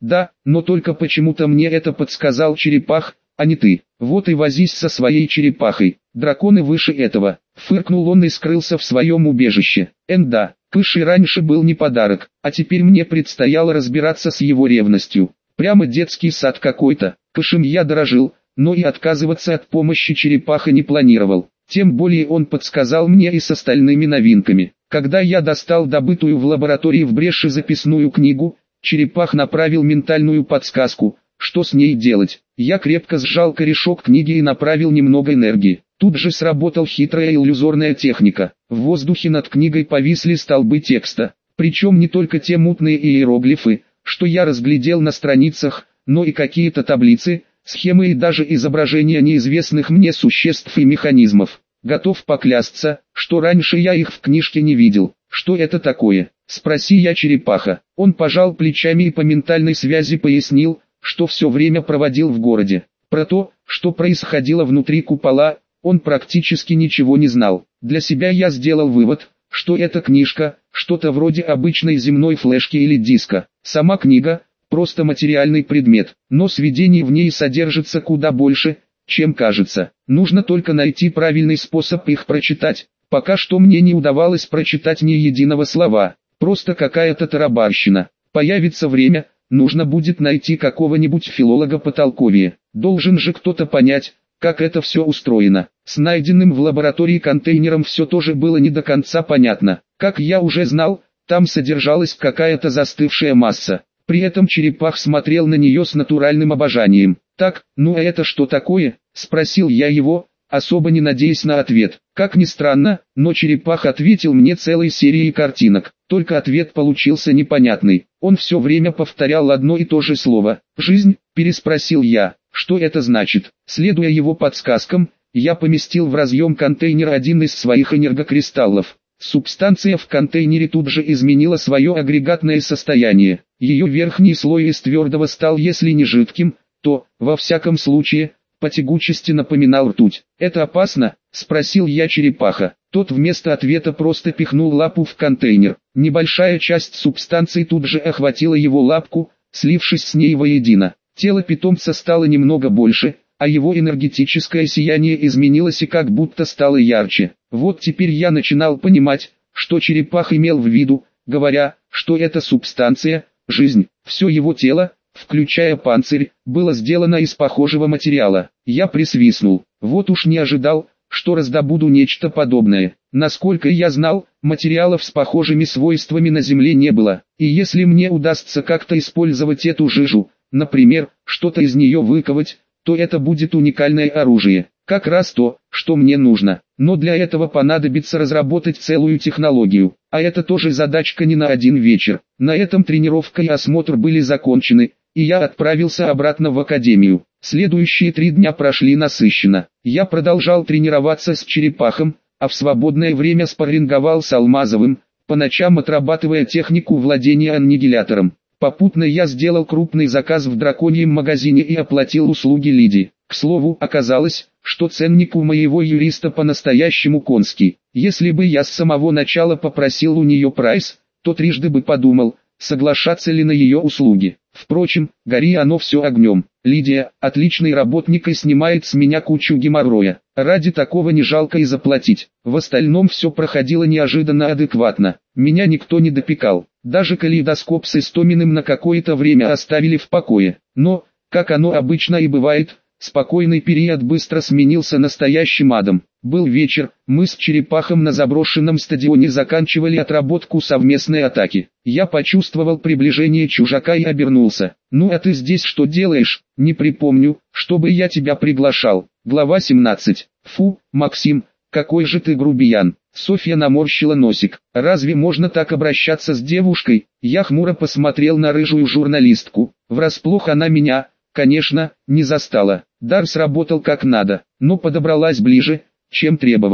Да, но только почему-то мне это подсказал черепах, а не ты. Вот и возись со своей черепахой. Драконы выше этого. Фыркнул он и скрылся в своем убежище. Да, Пыш и раньше был не подарок, а теперь мне предстояло разбираться с его ревностью. Прямо детский сад какой-то. Пышем я дорожил, но и отказываться от помощи черепаха не планировал. Тем более он подсказал мне и с остальными новинками. Когда я достал добытую в лаборатории в бреши записную книгу, черепах направил ментальную подсказку, что с ней делать. Я крепко сжал корешок книги и направил немного энергии. Тут же сработала хитрая иллюзорная техника. В воздухе над книгой повисли столбы текста. Причем не только те мутные иероглифы, что я разглядел на страницах, но и какие-то таблицы, схемы и даже изображения неизвестных мне существ и механизмов. Готов поклясться, что раньше я их в книжке не видел. Что это такое? Спроси я черепаха. Он пожал плечами и по ментальной связи пояснил, что все время проводил в городе. Про то, что происходило внутри купола, он практически ничего не знал. Для себя я сделал вывод, что эта книжка, что-то вроде обычной земной флешки или диска. Сама книга – просто материальный предмет, но сведений в ней содержится куда больше, чем кажется. Нужно только найти правильный способ их прочитать. Пока что мне не удавалось прочитать ни единого слова, просто какая-то тарабарщина. Появится время, нужно будет найти какого-нибудь филолога потолковее. Должен же кто-то понять, как это все устроено. С найденным в лаборатории контейнером все тоже было не до конца понятно. Как я уже знал, там содержалась какая-то застывшая масса. При этом черепах смотрел на нее с натуральным обожанием. «Так, ну а это что такое?» – спросил я его, особо не надеясь на ответ. Как ни странно, но черепах ответил мне целой серией картинок. Только ответ получился непонятный. Он все время повторял одно и то же слово. «Жизнь?» – переспросил я. Что это значит? Следуя его подсказкам, я поместил в разъем контейнера один из своих энергокристаллов. Субстанция в контейнере тут же изменила свое агрегатное состояние. Ее верхний слой из твердого стал, если не жидким, то, во всяком случае, по тягучести напоминал ртуть. «Это опасно?» – спросил я черепаха. Тот вместо ответа просто пихнул лапу в контейнер. Небольшая часть субстанции тут же охватила его лапку, слившись с ней воедино. Тело питомца стало немного больше, а его энергетическое сияние изменилось и как будто стало ярче. Вот теперь я начинал понимать, что черепах имел в виду, говоря, что эта субстанция – жизнь. Все его тело, включая панцирь, было сделано из похожего материала. Я присвистнул. Вот уж не ожидал, что раздобуду нечто подобное. Насколько я знал, материалов с похожими свойствами на Земле не было. И если мне удастся как-то использовать эту жижу, например, что-то из нее выковать, то это будет уникальное оружие. Как раз то, что мне нужно. Но для этого понадобится разработать целую технологию. А это тоже задачка не на один вечер. На этом тренировка и осмотр были закончены, и я отправился обратно в академию. Следующие 3 дня прошли насыщенно. Я продолжал тренироваться с черепахом, а в свободное время спарринговал с Алмазовым, по ночам отрабатывая технику владения аннигилятором. Попутно я сделал крупный заказ в драконьем магазине и оплатил услуги Лиди. К слову, оказалось, что ценник у моего юриста по-настоящему конский. Если бы я с самого начала попросил у нее прайс, то трижды бы подумал, соглашаться ли на ее услуги. Впрочем, гори оно все огнем. Лидия, отличный работник и снимает с меня кучу геморроя. Ради такого не жалко и заплатить. В остальном все проходило неожиданно адекватно. Меня никто не допекал. Даже калейдоскоп с Истоминым на какое-то время оставили в покое. Но, как оно обычно и бывает, спокойный период быстро сменился настоящим адом. Был вечер, мы с черепахом на заброшенном стадионе заканчивали отработку совместной атаки. Я почувствовал приближение чужака и обернулся. «Ну а ты здесь что делаешь?» «Не припомню, чтобы я тебя приглашал». Глава 17. «Фу, Максим, какой же ты грубиян». Софья наморщила носик. «Разве можно так обращаться с девушкой?» Я хмуро посмотрел на рыжую журналистку. Врасплох она меня, конечно, не застала. Дар сработал как надо, но подобралась ближе, чем требовалось.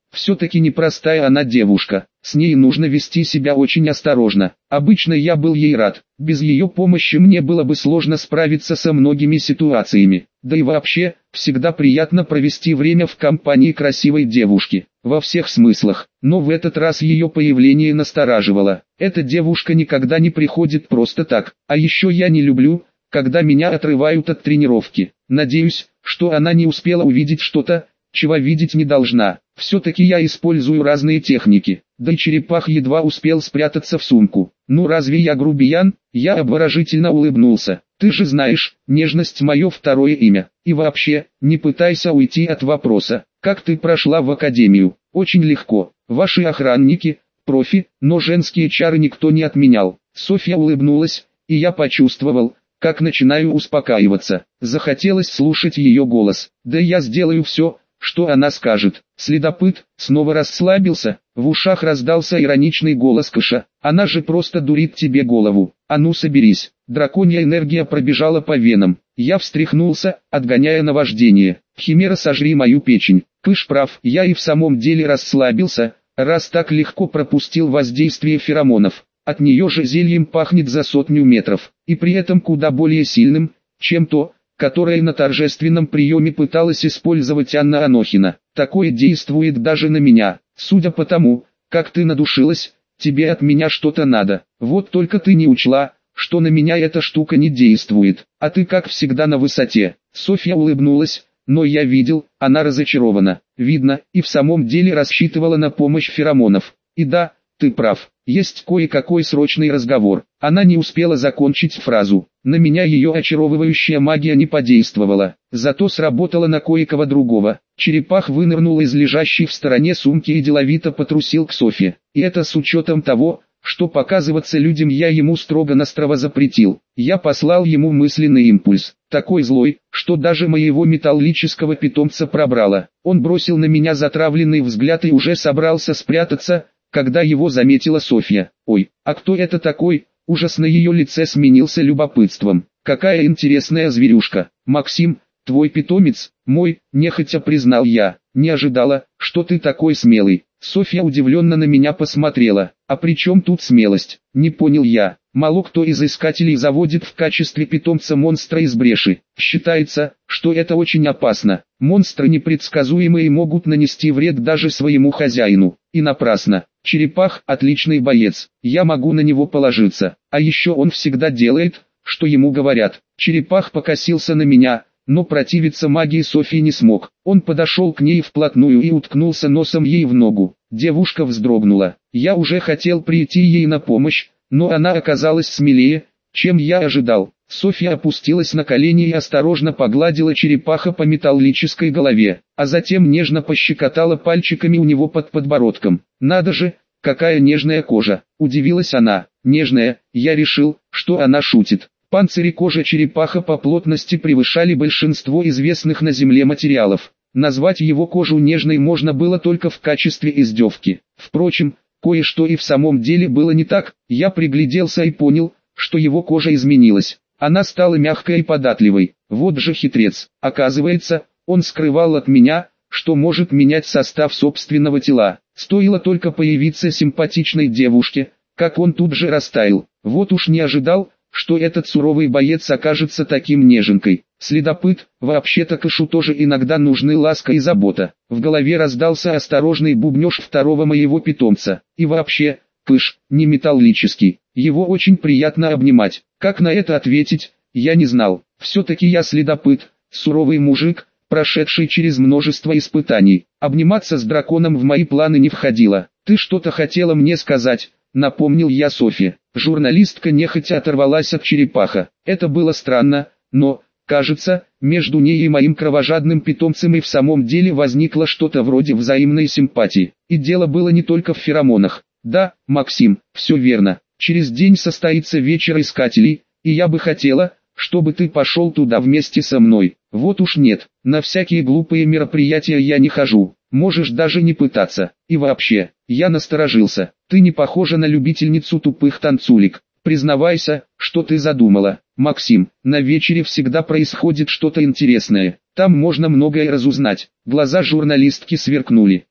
Все-таки непростая она девушка, с ней нужно вести себя очень осторожно. Обычно я был ей рад, без ее помощи мне было бы сложно справиться со многими ситуациями. Да и вообще, всегда приятно провести время в компании красивой девушки, во всех смыслах. Но в этот раз ее появление настораживало. Эта девушка никогда не приходит просто так, а еще я не люблю, когда меня отрывают от тренировки. Надеюсь, что она не успела увидеть что-то, чего видеть не должна. Все-таки я использую разные техники. Да и черепах едва успел спрятаться в сумку. Ну разве я грубиян? Я обворожительно улыбнулся. Ты же знаешь, нежность мое второе имя. И вообще, не пытайся уйти от вопроса. Как ты прошла в академию? Очень легко. Ваши охранники, профи, но женские чары никто не отменял. Софья улыбнулась, и я почувствовал, как начинаю успокаиваться. Захотелось слушать ее голос. Да я сделаю все, что она скажет. Следопыт снова расслабился, в ушах раздался ироничный голос Кыша. Она же просто дурит тебе голову. А ну соберись. Драконья энергия пробежала по венам. Я встряхнулся, отгоняя наваждение. Химера, сожри мою печень. Кыш прав, я и в самом деле расслабился, раз так легко пропустил воздействие феромонов. От нее же зельем пахнет за 100 метров, и при этом куда более сильным, чем то, которое на торжественном приеме пыталась использовать Анна Анохина. Такое действует даже на меня. Судя по тому, как ты надушилась, тебе от меня что-то надо. Вот только ты не учла, что на меня эта штука не действует, а ты как всегда на высоте. Софья улыбнулась, но я видел, она разочарована. Видно, и в самом деле рассчитывала на помощь феромонов. И да, ты прав, есть кое-какой срочный разговор. Она не успела закончить фразу. На меня ее очаровывающая магия не подействовала, зато сработала на кое-кого другого. Черепах вынырнул из лежащей в стороне сумки и деловито потрусил к Софье. И это с учетом того, что показываться людям я ему строго-настрого запретил. Я послал ему мысленный импульс, такой злой, что даже моего металлического питомца пробрало. Он бросил на меня затравленный взгляд и уже собрался спрятаться, когда его заметила Софья. «Ой, а кто это такой?» Ужас на ее лице сменился любопытством. «Какая интересная зверюшка. Максим, твой питомец?» «Мой», нехотя признал я. «Не ожидала, что ты такой смелый». Софья удивленно на меня посмотрела. «А при чем тут смелость?» Не понял я. Мало кто из искателей заводит в качестве питомца монстра из бреши. Считается, что это очень опасно. Монстры непредсказуемые и могут нанести вред даже своему хозяину. И напрасно. Черепах – отличный боец. Я могу на него положиться. А еще он всегда делает, что ему говорят. Черепах покосился на меня, но противиться магии Софьи не смог. Он подошел к ней вплотную и уткнулся носом ей в ногу. Девушка вздрогнула. Я уже хотел прийти ей на помощь, но она оказалась смелее, чем я ожидал. Софья опустилась на колени и осторожно погладила черепаха по металлической голове, а затем нежно пощекотала пальчиками у него под подбородком. «Надо же, какая нежная кожа!» – удивилась она. «Нежная?» Я решил, что она шутит. Панцирь и кожа черепаха по плотности превышали большинство известных на Земле материалов. Назвать его кожу нежной можно было только в качестве издевки. Впрочем, кое-что и в самом деле было не так. Я пригляделся и понял, что его кожа изменилась. Она стала мягкой и податливой. Вот же хитрец. Оказывается, он скрывал от меня, что может менять состав собственного тела. Стоило только появиться симпатичной девушке, как он тут же растаял. Вот уж не ожидал, что этот суровый боец окажется таким неженкой. Следопыт, вообще-то Кышу тоже иногда нужны ласка и забота. В голове раздался осторожный бубнёж второго моего питомца. И вообще, Кыш, не металлический. Его очень приятно обнимать. Как на это ответить, я не знал. Все-таки я следопыт, суровый мужик, прошедший через множество испытаний. Обниматься с драконом в мои планы не входило. «Ты что-то хотела мне сказать», — напомнил я Софье. Журналистка нехотя оторвалась от черепаха. Это было странно, но, кажется, между ней и моим кровожадным питомцем и в самом деле возникло что-то вроде взаимной симпатии. И дело было не только в феромонах. «Да, Максим, все верно. Через день состоится вечер искателей, и я бы хотела, чтобы ты пошел туда вместе со мной». «Вот уж нет, на всякие глупые мероприятия я не хожу. Можешь даже не пытаться. И вообще, я насторожился. Ты не похожа на любительницу тупых танцулек. Признавайся, что ты задумала». «Максим, на вечере всегда происходит что-то интересное. Там можно многое разузнать». Глаза журналистки сверкнули.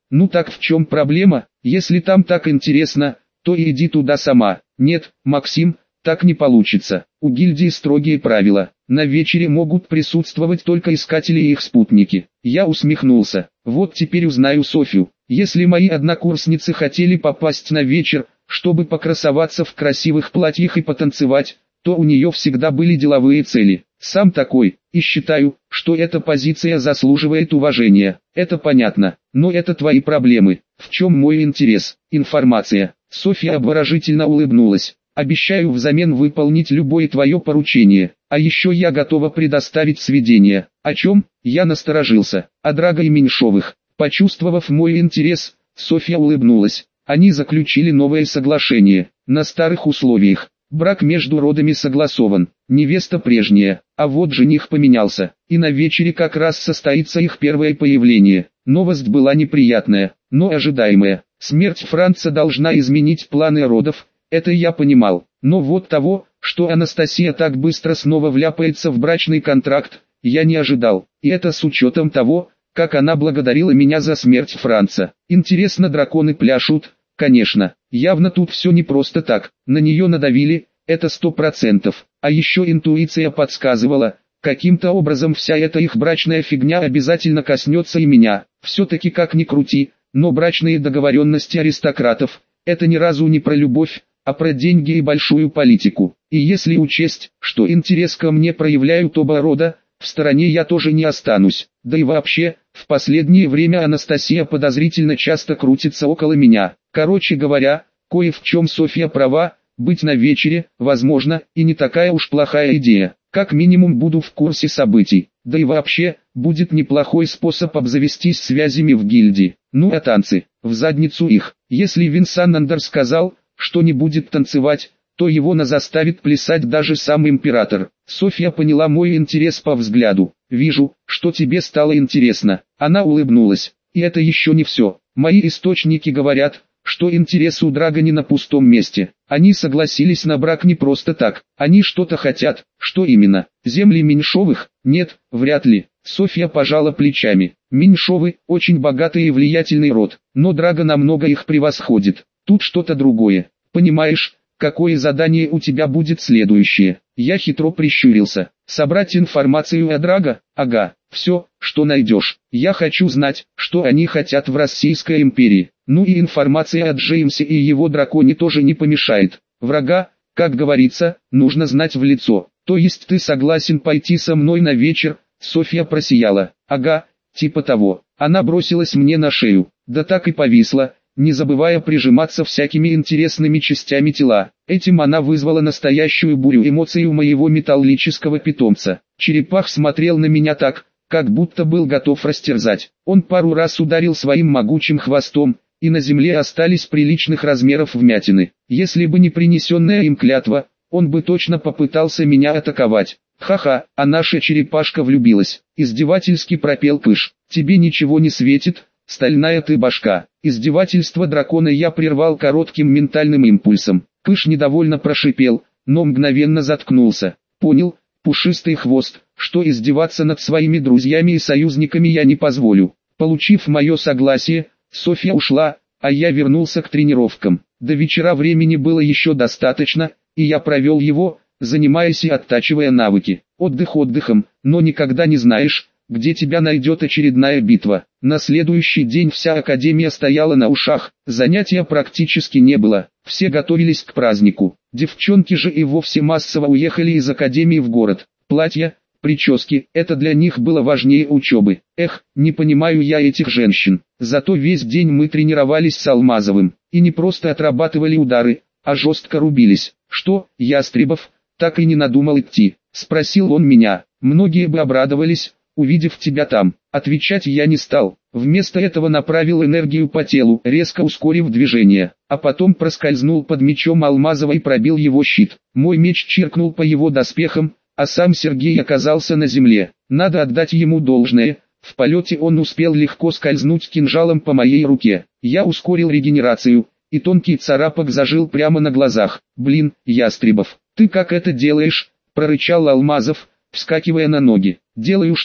Ну так в чем проблема? Если там так интересно, то и иди туда сама. Нет, Максим, так не получится. У гильдии строгие правила. На вечере могут присутствовать только искатели и их спутники. Я усмехнулся. Вот теперь узнаю Софью. Если мои однокурсницы хотели попасть на вечер, чтобы покрасоваться в красивых платьях и потанцевать, то у нее всегда были деловые цели. Сам такой, и считаю, что эта позиция заслуживает уважения. Это понятно, но это твои проблемы. В чем мой интерес? Информация. Софья обворожительно улыбнулась. Обещаю взамен выполнить любое твое поручение. А еще я готова предоставить сведения. О чем? Я насторожился. О Драго и Меньшовых. Почувствовав мой интерес, Софья улыбнулась. Они заключили новое соглашение. На старых условиях. Брак между родами согласован. Невеста прежняя. А вот жених поменялся. И на вечере как раз состоится их первое появление. Новость была неприятная, но ожидаемая. Смерть Франца должна изменить планы родов. Это я понимал, но вот того, что Анастасия так быстро снова вляпается в брачный контракт, я не ожидал, и это с учетом того, как она благодарила меня за смерть Франца. Интересно, драконы пляшут? Конечно, явно тут все не просто так, на нее надавили, это 100%, а еще интуиция подсказывала, каким-то образом вся эта их брачная фигня обязательно коснется и меня. Все-таки как ни крути, но брачные договоренности аристократов, это ни разу не про любовь, а про деньги и большую политику. И если учесть, что интерес ко мне проявляют оба рода, в стороне я тоже не останусь. Да и вообще, в последнее время Анастасия подозрительно часто крутится около меня. Короче говоря, кое в чем Софья права, быть на вечере, возможно, и не такая уж плохая идея. Как минимум буду в курсе событий. Да и вообще, будет неплохой способ обзавестись связями в гильдии. Ну а танцы, в задницу их. Если Винсанандер сказал, что не будет танцевать, то его заставит плясать даже сам император. Софья поняла мой интерес по взгляду. Вижу, что тебе стало интересно. Она улыбнулась. И это еще не все. Мои источники говорят, что интерес у Драго не на пустом месте. Они согласились на брак не просто так. Они что-то хотят. Что именно? Земли Меньшовых? Нет, вряд ли. Софья пожала плечами. Меньшовы – очень богатый и влиятельный род, но Драго намного их превосходит. Тут что-то другое. Понимаешь, какое задание у тебя будет следующее? Я хитро прищурился. Собрать информацию о Драго? Ага, все, что найдешь. Я хочу знать, что они хотят в Российской империи. Ну и информация о Джеймсе и его драконе тоже не помешает. Врага, как говорится, нужно знать в лицо. То есть ты согласен пойти со мной на вечер? Софья просияла. Ага, типа того. Она бросилась мне на шею. Да так и повисла, не забывая прижиматься всякими интересными частями тела. Этим она вызвала настоящую бурю эмоций у моего металлического питомца. Черепах смотрел на меня так, как будто был готов растерзать. Он пару раз ударил своим могучим хвостом, и на земле остались приличных размеров вмятины. Если бы не принесенная им клятва, он бы точно попытался меня атаковать. Ха-ха, а наша черепашка влюбилась. Издевательски пропел Пыш. Тебе ничего не светит, стальная ты башка. Издевательство дракона я прервал коротким ментальным импульсом. Пыш недовольно прошипел, но мгновенно заткнулся. Понял, пушистый хвост, что издеваться над своими друзьями и союзниками я не позволю. Получив мое согласие, Софья ушла, а я вернулся к тренировкам. До вечера времени было еще достаточно, и я провел его, занимаясь и оттачивая навыки. Отдых отдыхом, но никогда не знаешь, где тебя найдет очередная битва. На следующий день вся академия стояла на ушах, занятия практически не было, все готовились к празднику. Девчонки же и вовсе массово уехали из академии в город. Платья, прически, это для них было важнее учебы. Эх, не понимаю я этих женщин. Зато весь день мы тренировались с Алмазовым, и не просто отрабатывали удары, а жестко рубились. Что, Ястребов, так и не надумал идти? Спросил он меня. Многие бы обрадовались, увидев тебя там. Отвечать я не стал. Вместо этого направил энергию по телу, резко ускорив движение, а потом проскользнул под мечом Алмазова и пробил его щит. Мой меч чиркнул по его доспехам, а сам Сергей оказался на земле. Надо отдать ему должное, в полете он успел легко скользнуть кинжалом по моей руке. Я ускорил регенерацию, и тонкий царапок зажил прямо на глазах. Блин, Ястребов, ты как это делаешь? Прорычал Алмазов, вскакивая на ноги. Делаю что?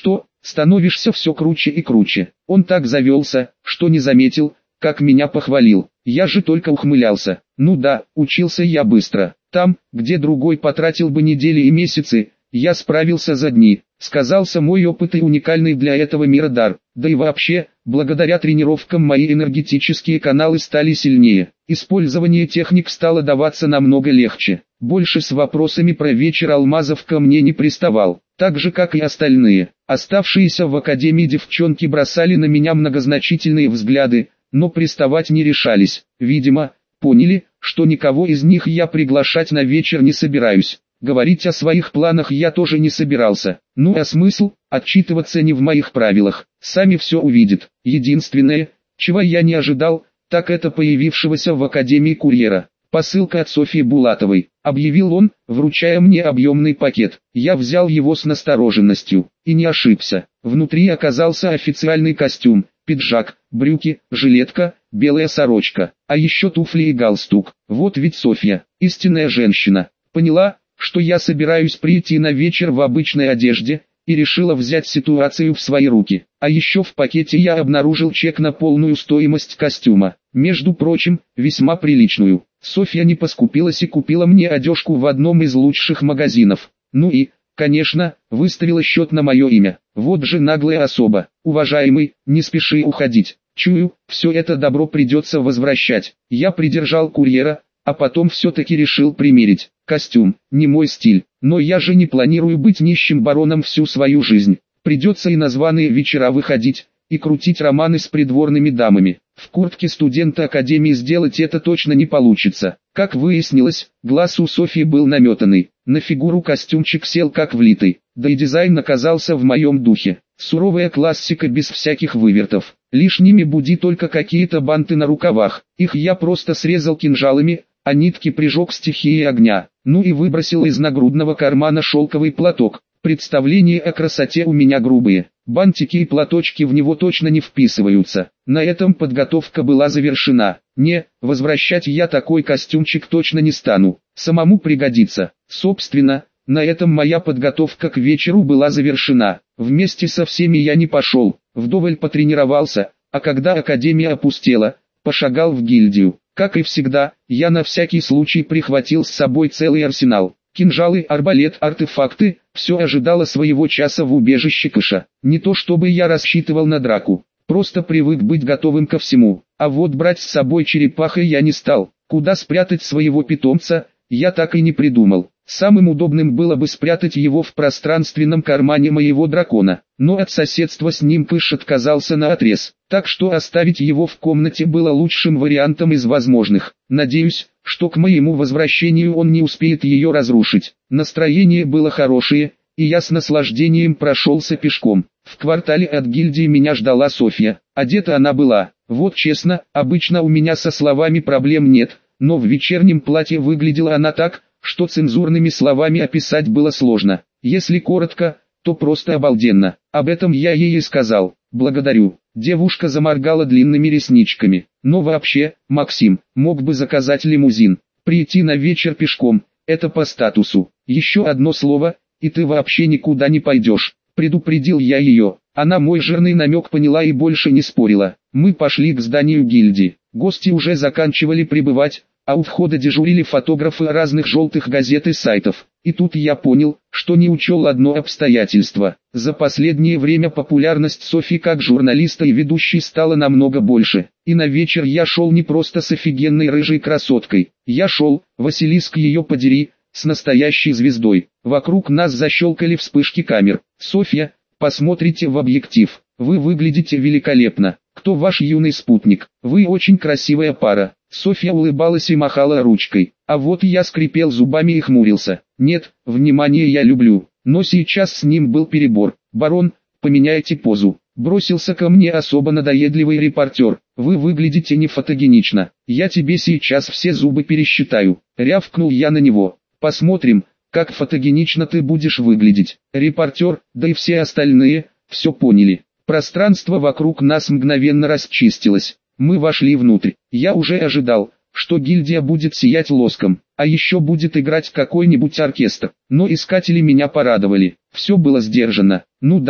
становишься все круче и круче. Он так завелся, что не заметил, как меня похвалил. Я же только ухмылялся. Ну да, учился я быстро. Там, где другой потратил бы недели и месяцы, я справился за дни. Сказался мой опыт и уникальный для этого мира дар. Да и вообще, благодаря тренировкам мои энергетические каналы стали сильнее. Использование техник стало даваться намного легче. Больше с вопросами про вечер алмазов ко мне не приставал. Так же как и остальные. Оставшиеся в академии девчонки бросали на меня многозначительные взгляды, но приставать не решались. Видимо, поняли, что никого из них я приглашать на вечер не собираюсь. Говорить о своих планах я тоже не собирался. Ну а смысл? Отчитываться не в моих правилах. Сами все увидят. Единственное, чего я не ожидал, так это появившегося в академии курьера. Посылка от Софьи Булатовой, объявил он, вручая мне объемный пакет. Я взял его с настороженностью, и не ошибся. Внутри оказался официальный костюм, пиджак, брюки, жилетка, белая сорочка, а еще туфли и галстук. Вот ведь Софья, истинная женщина, поняла, что я собираюсь прийти на вечер в обычной одежде, и решила взять ситуацию в свои руки. А еще в пакете я обнаружил чек на полную стоимость костюма, между прочим, весьма приличную. Софья не поскупилась и купила мне одежку в одном из лучших магазинов. Ну и, конечно, выставила счет на мое имя. Вот же наглая особа. Уважаемый, не спеши уходить. Чую, все это добро придется возвращать. Я придержал курьера, а потом все-таки решил примерить. Костюм, не мой стиль, но я же не планирую быть нищим бароном всю свою жизнь. Придется и на званые вечера выходить, и крутить романы с придворными дамами. В куртке студента академии сделать это точно не получится. Как выяснилось, глаз у Софьи был наметанный. На фигуру костюмчик сел как влитый, да и дизайн оказался в моем духе. Суровая классика без всяких вывертов. Лишними буди только какие-то банты на рукавах. Их я просто срезал кинжалами, а нитки прижег стихией огня. Ну и выбросил из нагрудного кармана шелковый платок. Представления о красоте у меня грубые. Бантики и платочки в него точно не вписываются. На этом подготовка была завершена. Не, возвращать я такой костюмчик точно не стану. Самому пригодится. Собственно, на этом моя подготовка к вечеру была завершена. Вместе со всеми я не пошел. Вдоволь потренировался, а когда академия опустела, пошагал в гильдию. Как и всегда, я на всякий случай прихватил с собой целый арсенал. Кинжалы, арбалет, артефакты, все ожидало своего часа в убежище Кыша. Не то чтобы я рассчитывал на драку, просто привык быть готовым ко всему. А вот брать с собой черепаха я не стал. Куда спрятать своего питомца, я так и не придумал. Самым удобным было бы спрятать его в пространственном кармане моего дракона, но от соседства с ним Кыш отказался наотрез, так что оставить его в комнате было лучшим вариантом из возможных. Надеюсь, что к моему возвращению он не успеет ее разрушить. Настроение было хорошее, и я с наслаждением прошелся пешком. В квартале от гильдии меня ждала Софья. Одета она была, вот честно, обычно у меня со словами проблем нет, но в вечернем платье выглядела она так, что цензурными словами описать было сложно. Если коротко, то просто обалденно. Об этом я ей и сказал. Благодарю. Девушка заморгала длинными ресничками. Но вообще, Максим, мог бы заказать лимузин. Прийти на вечер пешком, это по статусу. Еще одно слово, и ты вообще никуда не пойдешь. Предупредил я ее. Она мой жирный намек поняла и больше не спорила. Мы пошли к зданию гильдии. Гости уже заканчивали прибывать, а у входа дежурили фотографы разных желтых газет и сайтов. И тут я понял, что не учел одно обстоятельство. За последнее время популярность Софьи как журналиста и ведущей стала намного больше. И на вечер я шел не просто с офигенной рыжей красоткой. Я шел, Василиск ее подери, с настоящей звездой. Вокруг нас защелкали вспышки камер. Софья, посмотрите в объектив. Вы выглядите великолепно. Кто ваш юный спутник? Вы очень красивая пара. Софья улыбалась и махала ручкой. А вот я скрипел зубами и хмурился. Нет, внимание я люблю, но сейчас с ним был перебор. Барон, поменяйте позу. Бросился ко мне особо надоедливый репортер. Вы выглядите не фотогенично. Я тебе сейчас все зубы пересчитаю. Рявкнул я на него. Посмотрим, как фотогенично ты будешь выглядеть. Репортер, да и все остальные, все поняли. Пространство вокруг нас мгновенно расчистилось. Мы вошли внутрь. Я уже ожидал, что гильдия будет сиять лоском, а еще будет играть какой-нибудь оркестр. Но искатели меня порадовали. Все было сдержано. Ну да,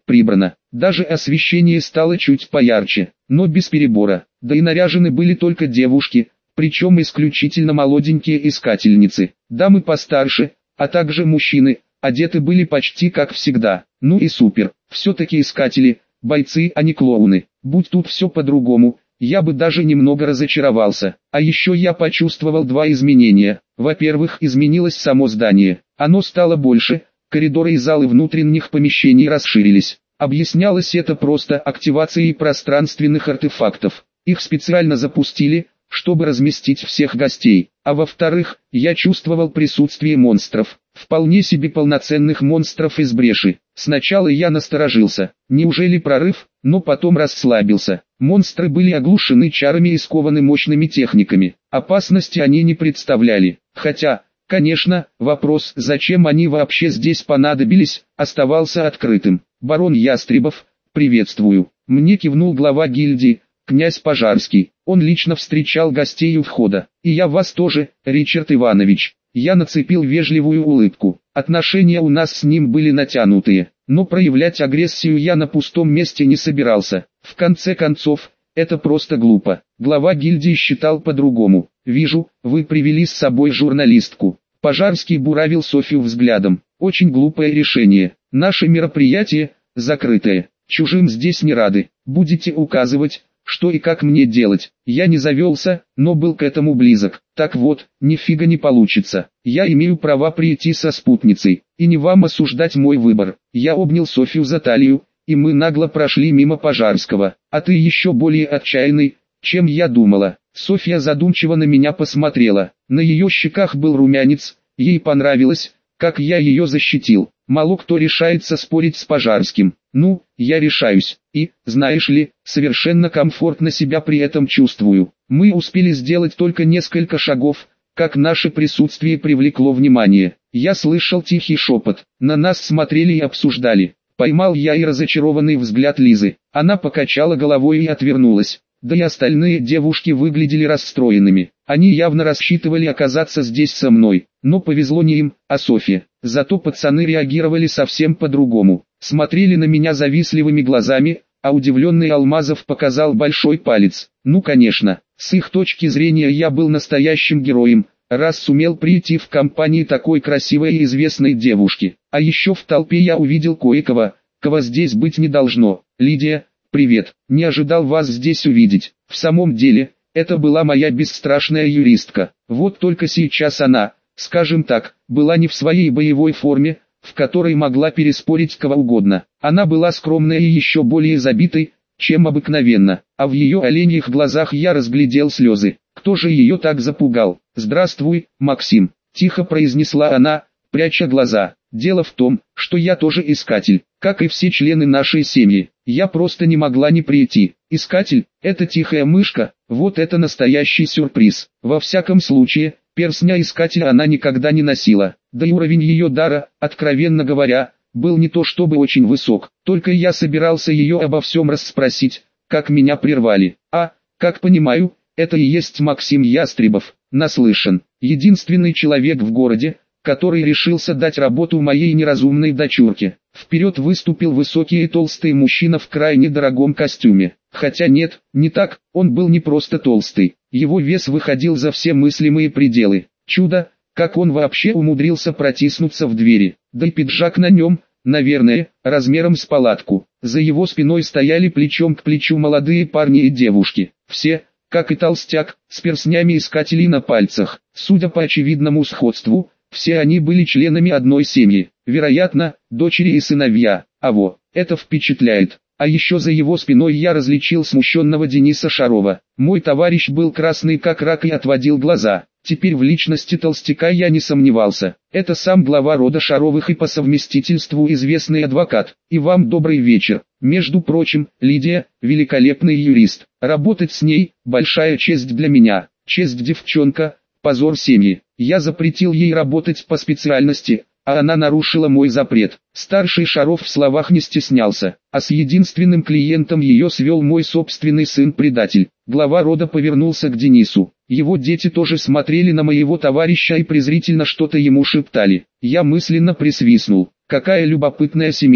прибрано. Даже освещение стало чуть поярче, но без перебора. Да и наряжены были только девушки, причем исключительно молоденькие искательницы. Дамы постарше, а также мужчины, одеты были почти как всегда. Ну и супер, все-таки искатели, бойцы, а не клоуны. Будь тут все по-другому, я бы даже немного разочаровался. А еще я почувствовал два изменения. Во-первых, изменилось само здание. Оно стало больше, коридоры и залы внутренних помещений расширились. Объяснялось это просто активацией пространственных артефактов. Их специально запустили, чтобы разместить всех гостей. А во-вторых, я чувствовал присутствие монстров. Вполне себе полноценных монстров из бреши. Сначала я насторожился. Неужели прорыв? Но потом расслабился. Монстры были оглушены чарами и скованы мощными техниками. Опасности они не представляли. Хотя, конечно, вопрос, зачем они вообще здесь понадобились, оставался открытым. «Барон Ястребов, приветствую». Мне кивнул глава гильдии, князь Пожарский. Он лично встречал гостей у входа. «И я вас тоже, Ричард Иванович». Я нацепил вежливую улыбку. Отношения у нас с ним были натянутые, но проявлять агрессию я на пустом месте не собирался. В конце концов, это просто глупо. Глава гильдии считал по-другому. «Вижу, вы привели с собой журналистку». Пожарский буравил Софью взглядом. «Очень глупое решение. Наше мероприятие закрытое. Чужим здесь не рады. Будете указывать, что и как мне делать». Я не завелся, но был к этому близок. Так вот, нифига не получится. Я имею право прийти со спутницей, и не вам осуждать мой выбор. Я обнял Софью за талию, и мы нагло прошли мимо Пожарского. «А ты еще более отчаянный, чем я думала». Софья задумчиво на меня посмотрела. На ее щеках был румянец, ей понравилось, как я ее защитил. Мало кто решается спорить с Пожарским. Ну, я решаюсь, и, знаешь ли, совершенно комфортно себя при этом чувствую. Мы успели сделать только несколько шагов, как наше присутствие привлекло внимание. Я слышал тихий шепот, на нас смотрели и обсуждали. Поймал я и разочарованный взгляд Лизы. Она покачала головой и отвернулась. Да и остальные девушки выглядели расстроенными. Они явно рассчитывали оказаться здесь со мной, но повезло не им, а Софье. Зато пацаны реагировали совсем по-другому. Смотрели на меня завистливыми глазами, а удивленный Алмазов показал большой палец. Ну конечно, с их точки зрения я был настоящим героем, раз сумел прийти в компании такой красивой и известной девушки. А еще в толпе я увидел кое-кого, кого здесь быть не должно. «Лидия, привет, не ожидал вас здесь увидеть». В самом деле, это была моя бесстрашная юристка. Вот только сейчас она, скажем так, была не в своей боевой форме, в которой могла переспорить кого угодно. Она была скромной и еще более забитой, чем обыкновенно, а в ее оленьих глазах я разглядел слезы. Кто же ее так запугал? «Здравствуй, Максим», — тихо произнесла она, пряча глаза. «Дело в том, что я тоже искатель, как и все члены нашей семьи. Я просто не могла не прийти. Искатель, это тихая мышка, вот это настоящий сюрприз. Во всяком случае, перстня искателя она никогда не носила. Да и уровень ее дара, откровенно говоря, был не то чтобы очень высок. Только я собирался ее обо всем расспросить, как меня прервали. А, как понимаю, это и есть Максим Ястребов. Наслышан. Единственный человек в городе, который решился дать работу моей неразумной дочурке. Вперед выступил высокий и толстый мужчина в крайне дорогом костюме. Хотя нет, не так, он был не просто толстый. Его вес выходил за все мыслимые пределы. Чудо, как он вообще умудрился протиснуться в двери. Да и пиджак на нем, наверное, размером с палатку. За его спиной стояли плечом к плечу молодые парни и девушки. Все, как и толстяк, с перстнями искателей на пальцах. Судя по очевидному сходству, все они были членами одной семьи, вероятно, дочери и сыновья. Это впечатляет. А еще за его спиной я различил смущенного Дениса Шарова. Мой товарищ был красный как рак и отводил глаза. Теперь в личности толстяка я не сомневался. Это сам глава рода Шаровых и по совместительству известный адвокат. И вам добрый вечер. Между прочим, Лидия, великолепный юрист. Работать с ней – большая честь для меня. Честь девчонка, позор семьи. Я запретил ей работать по специальности, а она нарушила мой запрет. Старший Шаров в словах не стеснялся, а с единственным клиентом ее свел мой собственный сын-предатель. Глава рода повернулся к Денису. Его дети тоже смотрели на моего товарища и презрительно что-то ему шептали. Я мысленно присвистнул. Какая любопытная семейка.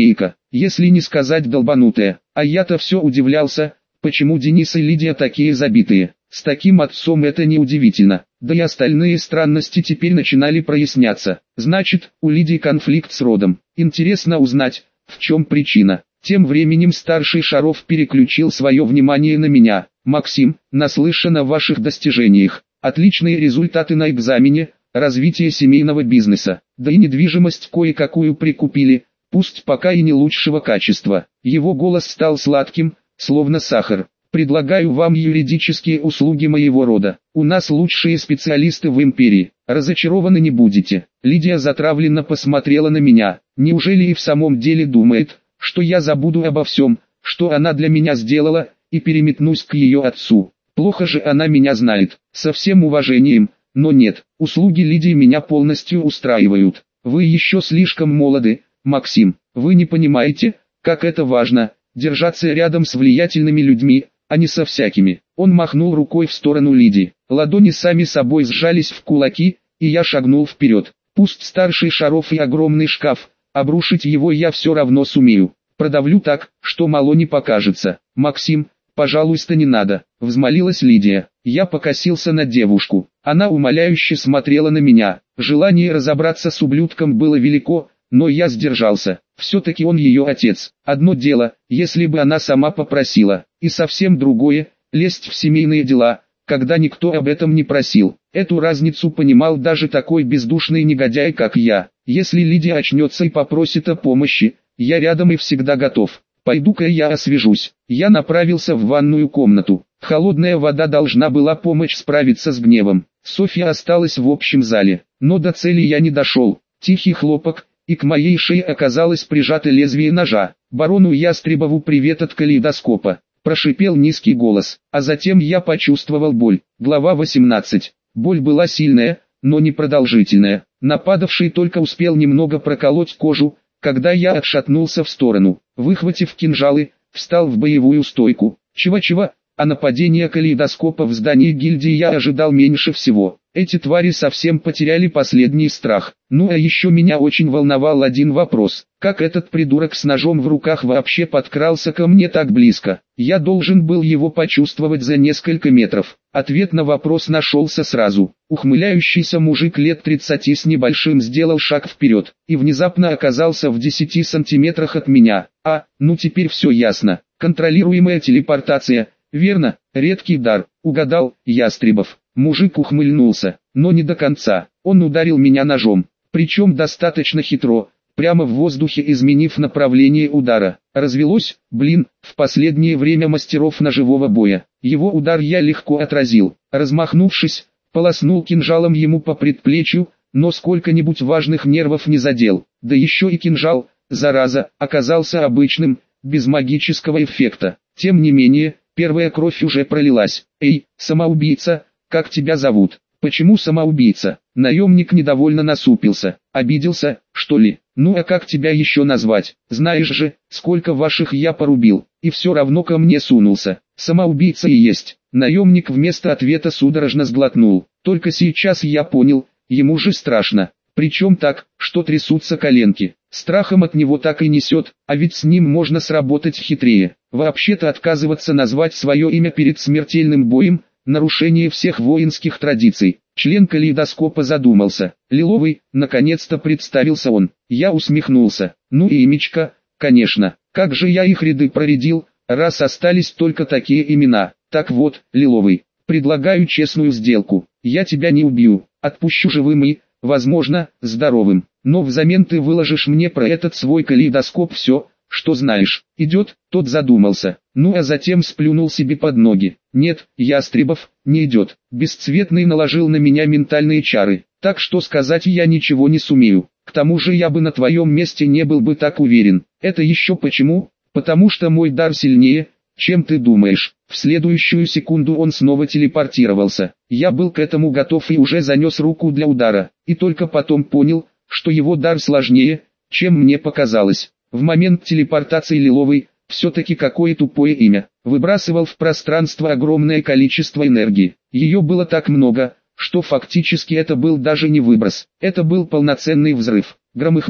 если не сказать долбанутая. А я-то все удивлялся, почему Денис и Лидия такие забитые. С таким отцом это не удивительно. Да и остальные странности теперь начинали проясняться. Значит, у Лидии конфликт с родом. Интересно узнать, в чем причина. Тем временем старший Шаров переключил свое внимание на меня. «Максим, наслышан о ваших достижениях. Отличные результаты на экзамене, развитие семейного бизнеса, да и недвижимость кое-какую прикупили, пусть пока и не лучшего качества». Его голос стал сладким, словно сахар. «Предлагаю вам юридические услуги моего рода. У нас лучшие специалисты в империи. Разочарованы не будете». Лидия затравленно посмотрела на меня. Неужели и в самом деле думает, что я забуду обо всем, что она для меня сделала, и переметнусь к ее отцу? Плохо же она меня знает. Со всем уважением, но нет, услуги Лидии меня полностью устраивают. Вы еще слишком молоды, Максим. Вы не понимаете, как это важно, держаться рядом с влиятельными людьми, а не со всякими. Он махнул рукой в сторону Лидии. Ладони сами собой сжались в кулаки, и я шагнул вперед. Пусть старший Шаров и огромный шкаф, обрушить его я все равно сумею. Продавлю так, что мало не покажется. «Максим, пожалуйста, не надо», — взмолилась Лидия. Я покосился на девушку. Она умоляюще смотрела на меня. Желание разобраться с ублюдком было велико, но я сдержался. Все-таки он ее отец. Одно дело, если бы она сама попросила, и совсем другое, лезть в семейные дела, когда никто об этом не просил. Эту разницу понимал даже такой бездушный негодяй, как я. Если Лидия очнется и попросит о помощи, я рядом и всегда готов. Пойду-ка я освежусь. Я направился в ванную комнату. Холодная вода должна была помочь справиться с гневом. Софья осталась в общем зале, но до цели я не дошел. Тихий хлопок, и к моей шее оказалось прижато лезвие ножа. «Барону Ястребову привет от калейдоскопа», — прошипел низкий голос, а затем я почувствовал боль. Глава 18. Боль была сильная, но не продолжительная. Нападавший только успел немного проколоть кожу, когда я отшатнулся в сторону. Выхватив кинжалы, встал в боевую стойку. Чего-чего, а нападение калейдоскопа в здании гильдии я ожидал меньше всего. Эти твари совсем потеряли последний страх. Ну а еще меня очень волновал один вопрос. Как этот придурок с ножом в руках вообще подкрался ко мне так близко? Я должен был его почувствовать за несколько метров. Ответ на вопрос нашелся сразу. Ухмыляющийся мужик лет 30 с небольшим сделал шаг вперед, и внезапно оказался в 10 сантиметрах от меня. Ну теперь все ясно. Контролируемая телепортация, верно, редкий дар. Угадал, Ястребов. Мужик ухмыльнулся, но не до конца. Он ударил меня ножом, причем достаточно хитро, прямо в воздухе изменив направление удара. Развелось, в последнее время мастеров ножевого боя. Его удар я легко отразил. Размахнувшись, полоснул кинжалом ему по предплечью, но сколько-нибудь важных нервов не задел. Да еще и кинжал, зараза, оказался обычным, без магического эффекта. Тем не менее, первая кровь уже пролилась. «Эй, самоубийца, как тебя зовут?» «Почему самоубийца?» Наемник недовольно насупился. «Обиделся, что ли? Ну а как тебя еще назвать? Знаешь же, сколько ваших я порубил, и все равно ко мне сунулся. Самоубийца и есть». Наемник вместо ответа судорожно сглотнул. Только сейчас я понял, ему же страшно. Причем так, что трясутся коленки. Страхом от него так и несет, а ведь с ним можно сработать хитрее. Вообще-то отказываться назвать свое имя перед смертельным боем – нарушение всех воинских традиций. Член калейдоскопа задумался. «Лиловый», наконец-то представился он. Я усмехнулся. Ну и имечко, конечно. Как же я их ряды проредил, раз остались только такие имена. Так вот, Лиловый, предлагаю честную сделку. Я тебя не убью, отпущу живым и, возможно, здоровым. Но взамен ты выложишь мне про этот свой калейдоскоп все, что знаешь. Идет?» Тот задумался, ну а затем сплюнул себе под ноги. «Нет, Ястребов, не идет». Бесцветный наложил на меня ментальные чары, так что сказать я ничего не сумею. К тому же я бы на твоем месте не был бы так уверен. Это еще почему? Потому что мой дар сильнее, чем ты думаешь. В следующую секунду он снова телепортировался. Я был к этому готов и уже занес руку для удара, и только потом понял, что его дар сложнее, чем мне показалось. В момент телепортации Лиловый, все-таки какое тупое имя, выбрасывал в пространство огромное количество энергии. Ее было так много, что фактически это был даже не выброс, это был полноценный взрыв. Громыхнуло.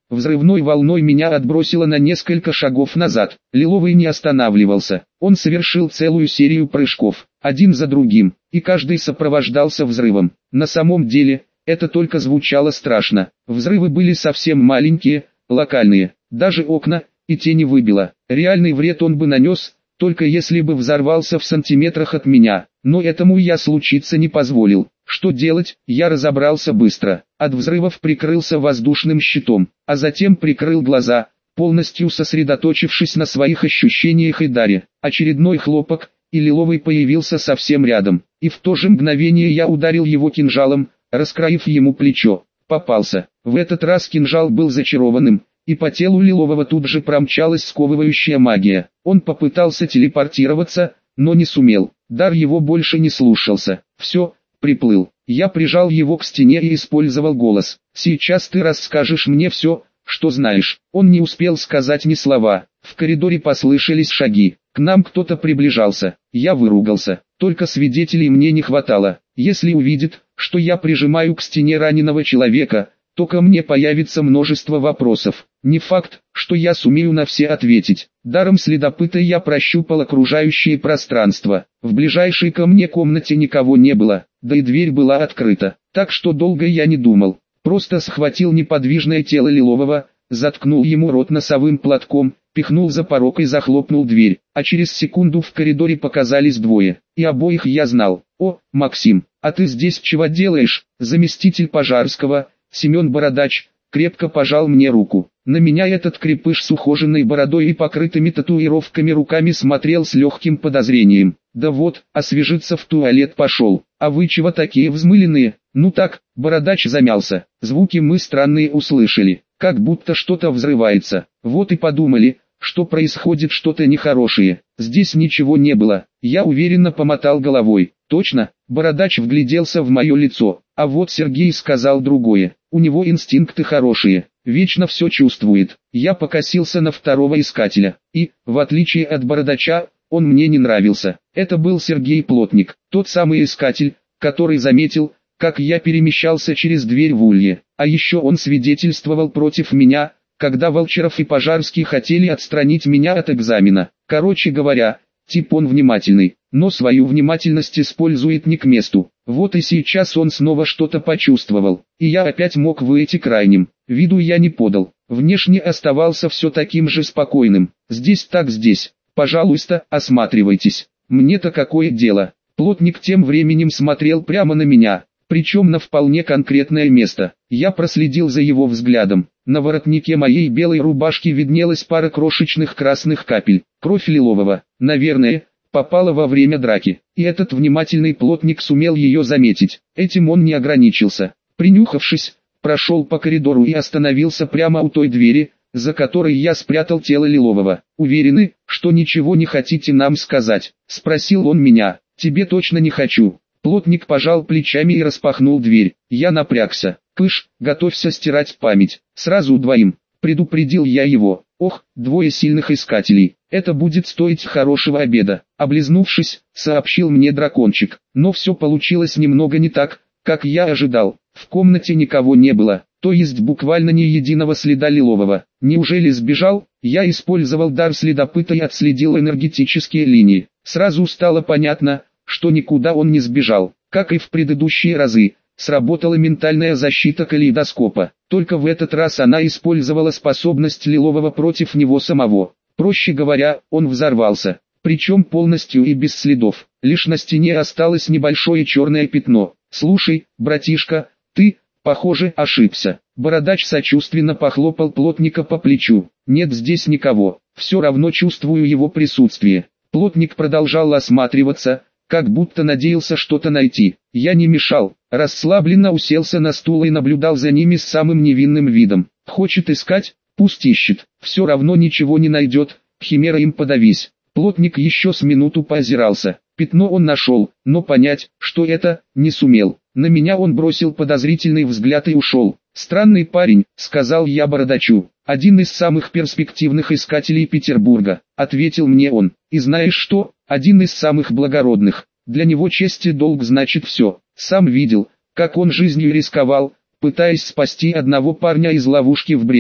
Взрывной волной меня отбросило на несколько шагов назад. Лиловый не останавливался. Он совершил целую серию прыжков, один за другим, и каждый сопровождался взрывом. На самом деле, это только звучало страшно. Взрывы были совсем маленькие, локальные. Даже окна и тени выбило. Реальный вред он бы нанес, только если бы взорвался в сантиметрах от меня. Но этому я случиться не позволил. Что делать, я разобрался быстро. От взрывов прикрылся воздушным щитом, а затем прикрыл глаза, полностью сосредоточившись на своих ощущениях и даре. Очередной хлопок, и Лиловый появился совсем рядом. И в то же мгновение я ударил его кинжалом, раскроив ему плечо. Попался. В этот раз кинжал был зачарованным, и по телу Лилового тут же промчалась сковывающая магия. Он попытался телепортироваться, но не сумел. Дар его больше не слушался. Все, приплыл. Я прижал его к стене и использовал голос. «Сейчас ты расскажешь мне все, что знаешь». Он не успел сказать ни слова. В коридоре послышались шаги. К нам кто-то приближался. Я выругался. Только свидетелей мне не хватало. Если увидит, что я прижимаю к стене раненого человека, то ко мне появится множество вопросов. Не факт, что я сумею на все ответить. Даром следопыта я прощупал окружающее пространство. В ближайшей ко мне комнате никого не было, да и дверь была открыта. Так что долго я не думал. Просто схватил неподвижное тело Лилового, заткнул ему рот носовым платком, пихнул за порог и захлопнул дверь. А через секунду в коридоре показались двое, и обоих я знал. «О, Максим, а ты здесь чего делаешь?» Заместитель Пожарского, Семен Бородач, крепко пожал мне руку. На меня этот крепыш с ухоженной бородой и покрытыми татуировками руками смотрел с легким подозрением. «Да вот, освежиться в туалет пошел. А вы чего такие взмыленные?» «Ну так», Бородач замялся. «Звуки мы странные услышали, как будто что-то взрывается. Вот и подумали, что происходит что-то нехорошее. Здесь ничего не было». Я уверенно помотал головой. «Точно?» Бородач вгляделся в мое лицо. А вот Сергей сказал другое. «У него инстинкты хорошие, вечно все чувствует». Я покосился на второго искателя. И, в отличие от Бородача, он мне не нравился. Это был Сергей Плотник, тот самый искатель, который заметил, как я перемещался через дверь в улье. А еще он свидетельствовал против меня, когда Волчеров и Пожарский хотели отстранить меня от экзамена. Короче говоря, тип он внимательный, но свою внимательность использует не к месту. Вот и сейчас он снова что-то почувствовал, и я опять мог выйти крайним. Виду я не подал, внешне оставался все таким же спокойным. «Здесь так здесь, пожалуйста, осматривайтесь. Мне-то какое дело?» Плотник тем временем смотрел прямо на меня, причем на вполне конкретное место. Я проследил за его взглядом. На воротнике моей белой рубашки виднелась пара крошечных красных капель. Кровь Лилового, наверное, попала во время драки, и этот внимательный плотник сумел ее заметить. Этим он не ограничился. Принюхавшись, прошел по коридору и остановился прямо у той двери, за которой я спрятал тело Лилового. «Уверены, что ничего не хотите нам сказать?» — спросил он меня. «Тебе точно не хочу». Плотник пожал плечами и распахнул дверь. Я напрягся. «Пыш, готовься стирать память. Сразу двоим», — предупредил я его. «Ох, двое сильных искателей. Это будет стоить хорошего обеда», — облизнувшись, сообщил мне дракончик. Но все получилось немного не так, как я ожидал. В комнате никого не было, то есть буквально ни единого следа Лилового. Неужели сбежал? Я использовал дар следопыта и отследил энергетические линии. Сразу стало понятно, что никуда он не сбежал. Как и в предыдущие разы, сработала ментальная защита калейдоскопа. Только в этот раз она использовала способность Лилового против него самого. Проще говоря, он взорвался. Причем полностью и без следов. Лишь на стене осталось небольшое черное пятно. «Слушай, братишка, ты, похоже, ошибся». Бородач сочувственно похлопал плотника по плечу. «Нет здесь никого. Все равно чувствую его присутствие». Плотник продолжал осматриваться, как будто надеялся что-то найти. Я не мешал, расслабленно уселся на стул и наблюдал за ними с самым невинным видом. Хочет искать? Пусть ищет. Все равно ничего не найдет. Химера им подавись. Плотник еще с минуту поозирался. Пятно он нашел, но понять, что это, не сумел. На меня он бросил подозрительный взгляд и ушел. «Странный парень», — сказал я Бородачу. «Один из самых перспективных искателей Петербурга», — ответил мне он. «И знаешь что? Один из самых благородных. Для него честь и долг значит все. Сам видел, как он жизнью рисковал, пытаясь спасти одного парня из ловушки в бреши.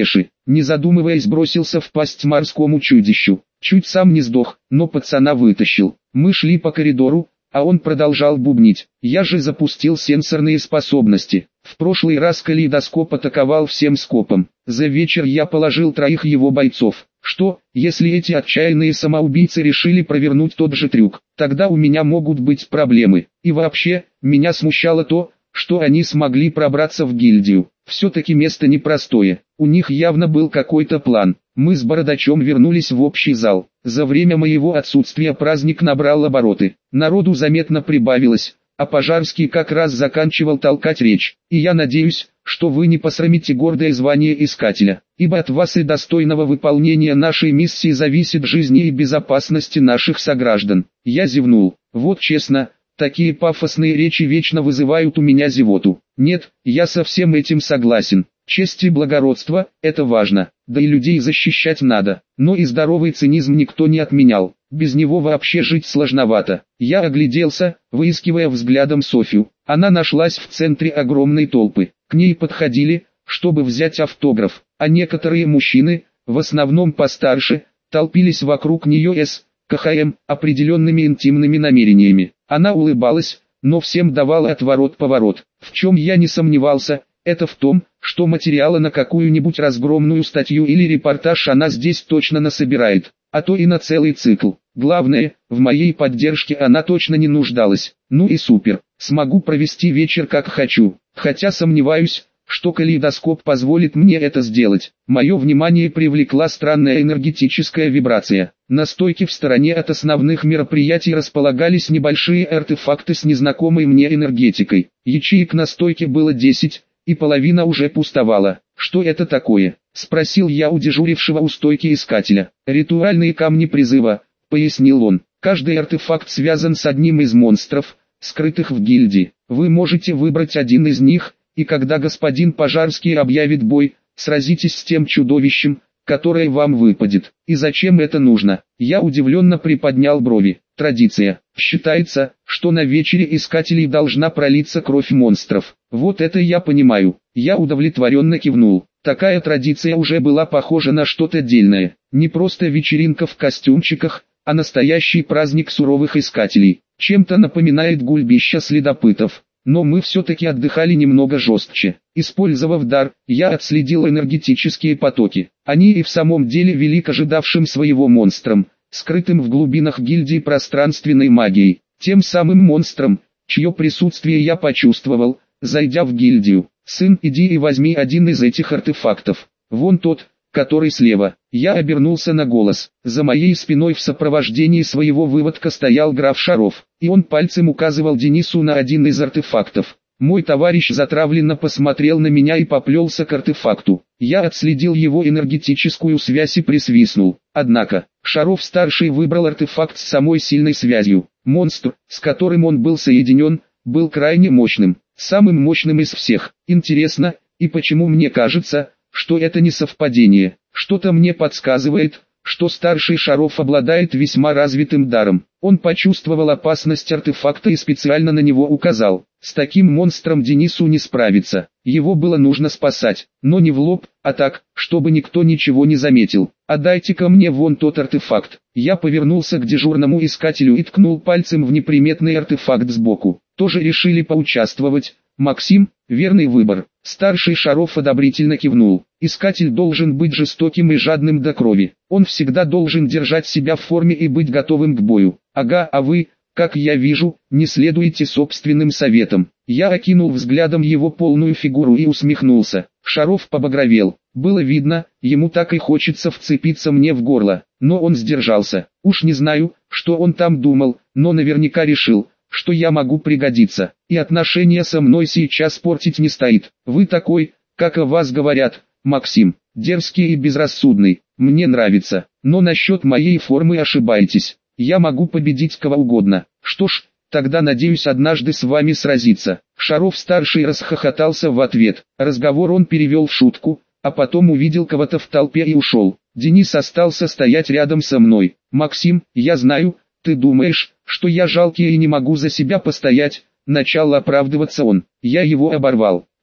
не задумываясь бросился в пасть морскому чудищу. Чуть сам не сдох, но пацана вытащил. Мы шли по коридору, а он продолжал бубнить. Я же запустил сенсорные способности. В прошлый раз калейдоскоп атаковал всем скопом. За вечер я положил 3 его бойцов. Что, если эти отчаянные самоубийцы решили провернуть тот же трюк? Тогда у меня могут быть проблемы. И вообще, меня смущало то, что они смогли пробраться в гильдию. Все-таки место непростое. У них явно был какой-то план. Мы с Бородачом вернулись в общий зал. За время моего отсутствия праздник набрал обороты. Народу заметно прибавилось, а Пожарский как раз заканчивал толкать речь. И я надеюсь, что вы не посрамите гордое звание искателя, ибо от вас и достойного выполнения нашей миссии зависит жизнь и безопасность наших сограждан. Я зевнул. Вот честно, такие пафосные речи вечно вызывают у меня зевоту. Нет, я со всем этим согласен. Честь и благородство – это важно, да и людей защищать надо, но и здоровый цинизм никто не отменял, без него вообще жить сложновато. Я огляделся, выискивая взглядом Софью. Она нашлась в центре огромной толпы, к ней подходили, чтобы взять автограф, а некоторые мужчины, в основном постарше, толпились вокруг нее с КХМ, определенными интимными намерениями. Она улыбалась, но всем давала отворот-поворот. В чем я не сомневался, это в том, что материала на какую-нибудь разгромную статью или репортаж она здесь точно насобирает, а то и на целый цикл. Главное, в моей поддержке она точно не нуждалась. Ну и супер, смогу провести вечер как хочу, хотя сомневаюсь, что калейдоскоп позволит мне это сделать. Мое внимание привлекла странная энергетическая вибрация. На стойке в стороне от основных мероприятий располагались небольшие артефакты с незнакомой мне энергетикой. Ячеек на стойке было 10, и половина уже пустовала. «Что это такое?» – спросил я у дежурившего у стойки искателя. «Ритуальные камни призыва», – пояснил он. «Каждый артефакт связан с одним из монстров, скрытых в гильдии. Вы можете выбрать один из них, и когда господин Пожарский объявит бой, сразитесь с тем чудовищем, которое вам выпадет. И зачем это нужно?» Я удивленно приподнял брови. Традиция. Считается, что на вечере искателей должна пролиться кровь монстров. Вот это я понимаю. Я удовлетворенно кивнул. Такая традиция уже была похожа на что-то дельное. Не просто вечеринка в костюмчиках, а настоящий праздник суровых искателей. Чем-то напоминает гульбище следопытов. Но мы все-таки отдыхали немного жестче. Использовав дар, я отследил энергетические потоки. Они и в самом деле вели к ожидавшим своего монстрам, скрытым в глубинах гильдии пространственной магией. Тем самым монстрам, чье присутствие я почувствовал, зайдя в гильдию. «Сын, иди и возьми один из этих артефактов. Вон тот, который слева». Я обернулся на голос. За моей спиной в сопровождении своего выводка стоял граф Шаров, и он пальцем указывал Денису на один из артефактов. Мой товарищ затравленно посмотрел на меня и поплелся к артефакту. Я отследил его энергетическую связь и присвистнул. Однако, Шаров-старший выбрал артефакт с самой сильной связью. Монстр, с которым он был соединен, был крайне мощным. Самым мощным из всех. Интересно, и почему мне кажется, что это не совпадение? Что-то мне подсказывает, что старший Шаров обладает весьма развитым даром. Он почувствовал опасность артефакта и специально на него указал. С таким монстром Денису не справиться. Его было нужно спасать, но не в лоб, а так, чтобы никто ничего не заметил. «Отдайте-ка мне вон тот артефакт». Я повернулся к дежурному искателю и ткнул пальцем в неприметный артефакт сбоку. «Тоже решили поучаствовать?» «Максим, верный выбор». Старший Шаров одобрительно кивнул. Искатель должен быть жестоким и жадным до крови. Он всегда должен держать себя в форме и быть готовым к бою. Ага, а вы, как я вижу, не следуете собственным советам. Я окинул взглядом его полную фигуру и усмехнулся. Шаров побагровел. Было видно, ему так и хочется вцепиться мне в горло. Но он сдержался. Уж не знаю, что он там думал, но наверняка решил, что я могу пригодиться. И отношения со мной сейчас портить не стоит. Вы такой, как о вас говорят, Максим, дерзкий и безрассудный. Мне нравится. Но насчет моей формы ошибаетесь. Я могу победить кого угодно. Что ж, тогда надеюсь однажды с вами сразиться». Шаров-старший расхохотался в ответ. Разговор он перевел в шутку, а потом увидел кого-то в толпе и ушел. Денис остался стоять рядом со мной. «Максим, я знаю, ты думаешь, что я жалкий и не могу за себя постоять», начал оправдываться он. Я его оборвал.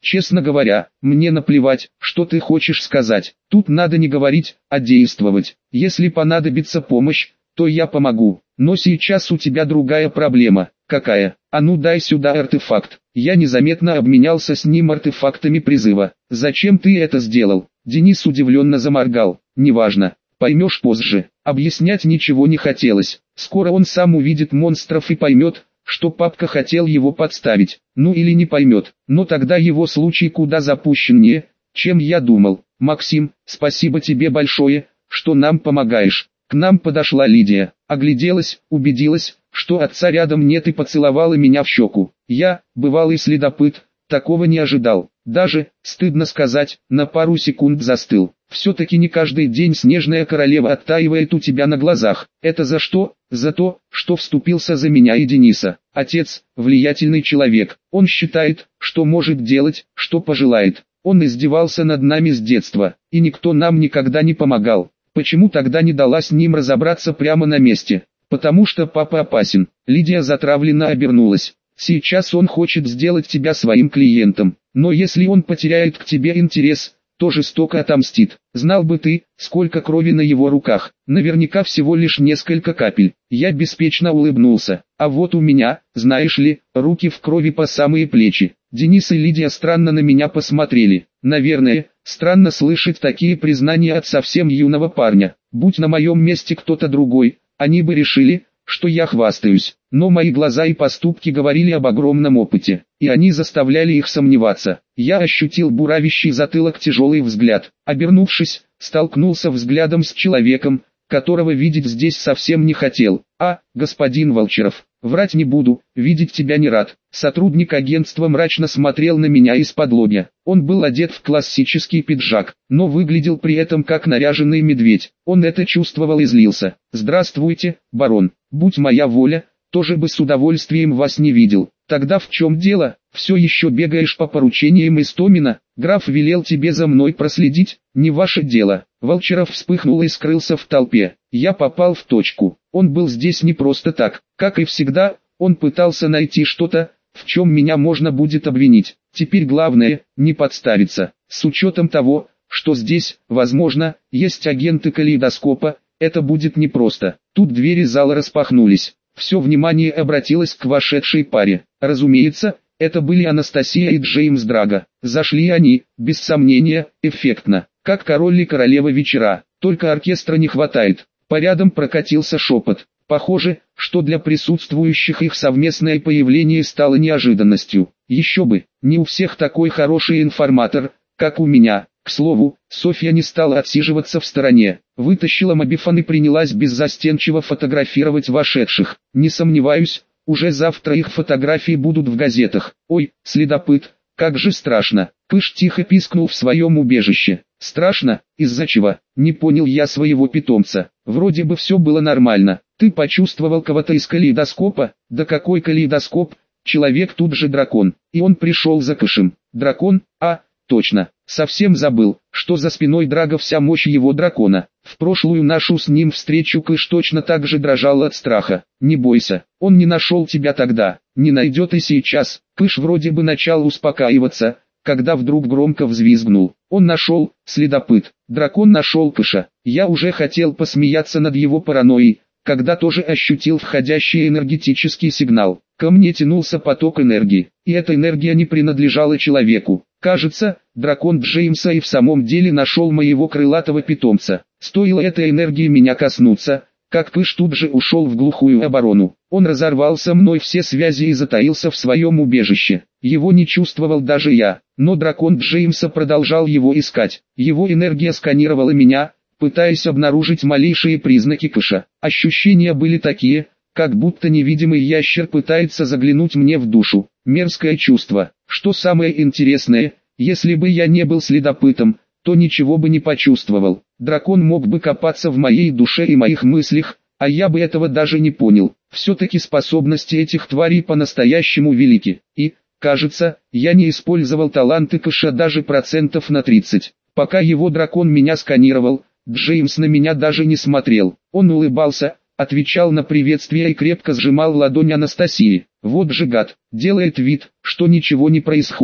Честно говоря, мне наплевать, что ты хочешь сказать. Тут надо не говорить, а действовать. Если понадобится помощь, то я помогу. Но сейчас у тебя другая проблема. Какая? А ну дай сюда артефакт. Я незаметно обменялся с ним артефактами призыва. Зачем ты это сделал? Денис удивленно заморгал. Неважно. Поймешь позже. Объяснять ничего не хотелось. Скоро он сам увидит монстров и поймет, что папка хотел его подставить. Ну или не поймет. Но тогда его случай куда запущеннее, чем я думал. Максим, спасибо тебе большое, что нам помогаешь. К нам подошла Лидия, огляделась, убедилась, что отца рядом нет и поцеловала меня в щеку. Я, бывалый следопыт, такого не ожидал. Даже, стыдно сказать, на пару секунд застыл. Все-таки не каждый день снежная королева оттаивает у тебя на глазах. Это за что? За то, что вступился за меня и Дениса. Отец, влиятельный человек. Он считает, что может делать, что пожелает. Он издевался над нами с детства, и никто нам никогда не помогал. Почему тогда не дала с ним разобраться прямо на месте? Потому что папа опасен. Лидия затравленно обернулась. Сейчас он хочет сделать тебя своим клиентом. Но если он потеряет к тебе интерес, то жестоко отомстит. Знал бы ты, сколько крови на его руках. Наверняка всего лишь несколько капель. Я беспечно улыбнулся. А вот у меня, знаешь ли, руки в крови по самые плечи. Денис и Лидия странно на меня посмотрели. Наверное, странно слышать такие признания от совсем юного парня. Будь на моем месте кто-то другой, они бы решили, что я хвастаюсь. Но мои глаза и поступки говорили об огромном опыте, и они заставляли их сомневаться. Я ощутил буравящий затылок тяжелый взгляд. Обернувшись, столкнулся взглядом с человеком, которого видеть здесь совсем не хотел. Господин Волчеров, врать не буду, видеть тебя не рад. Сотрудник агентства мрачно смотрел на меня из-под-лобья. Он был одет в классический пиджак, но выглядел при этом как наряженный медведь. Он это чувствовал и злился. «Здравствуйте, барон. Будь моя воля, тоже бы с удовольствием вас не видел. Тогда в чем дело? Все еще бегаешь по поручениям Истомина? Граф велел тебе за мной проследить? Не ваше дело». Волчеров вспыхнул и скрылся в толпе. Я попал в точку. Он был здесь не просто так. Как и всегда, он пытался найти что-то, в чем меня можно будет обвинить. Теперь главное, не подставиться. С учетом того, что здесь, возможно, есть агенты калейдоскопа, это будет непросто. Тут двери зала распахнулись. Все внимание обратилось к вошедшей паре. Разумеется, это были Анастасия и Джеймс Драго. Зашли они, без сомнения, эффектно, как король и королева вечера. Только оркестра не хватает. По рядам прокатился шепот. Похоже, что для присутствующих их совместное появление стало неожиданностью. Еще бы, не у всех такой хороший информатор, как у меня. К слову, Софья не стала отсиживаться в стороне. Вытащила мобифон и принялась беззастенчиво фотографировать вошедших. Не сомневаюсь, уже завтра их фотографии будут в газетах. Ой, следопыт, как же страшно. Пыш тихо пискнул в своем убежище. Страшно? Из-за чего? Не понял я своего питомца. Вроде бы все было нормально. Ты почувствовал кого-то из калейдоскопа? Да какой калейдоскоп? Человек тут же дракон. И он пришел за Кышем. Дракон? Точно. Совсем забыл, что за спиной Драго вся мощь его дракона. В прошлую нашу с ним встречу Кыш точно так же дрожал от страха. Не бойся, он не нашел тебя тогда, не найдет и сейчас. Кыш вроде бы начал успокаиваться, когда вдруг громко взвизгнул. Он нашел, следопыт. Дракон нашел Кыша. Я уже хотел посмеяться над его паранойей, когда тоже ощутил входящий энергетический сигнал. Ко мне тянулся поток энергии, и эта энергия не принадлежала человеку. Кажется, дракон Джеймса и в самом деле нашел моего крылатого питомца. Стоило этой энергии меня коснуться, как Кыш тут же ушел в глухую оборону. Он разорвал со мной все связи и затаился в своем убежище. Его не чувствовал даже я, но дракон Джеймса продолжал его искать. Его энергия сканировала меня, пытаясь обнаружить малейшие признаки Кыша. Ощущения были такие, как будто невидимый ящер пытается заглянуть мне в душу. Мерзкое чувство. Что самое интересное, если бы я не был следопытом, то ничего бы не почувствовал. Дракон мог бы копаться в моей душе и моих мыслях, а я бы этого даже не понял. Все-таки способности этих тварей по-настоящему велики. И, кажется, я не использовал таланты Кыша даже процентов на 30. Пока его дракон меня сканировал, Джеймс на меня даже не смотрел. Он улыбался, отвечал на приветствие и крепко сжимал ладонь Анастасии. Вот же гад, делает вид, что ничего не происходит.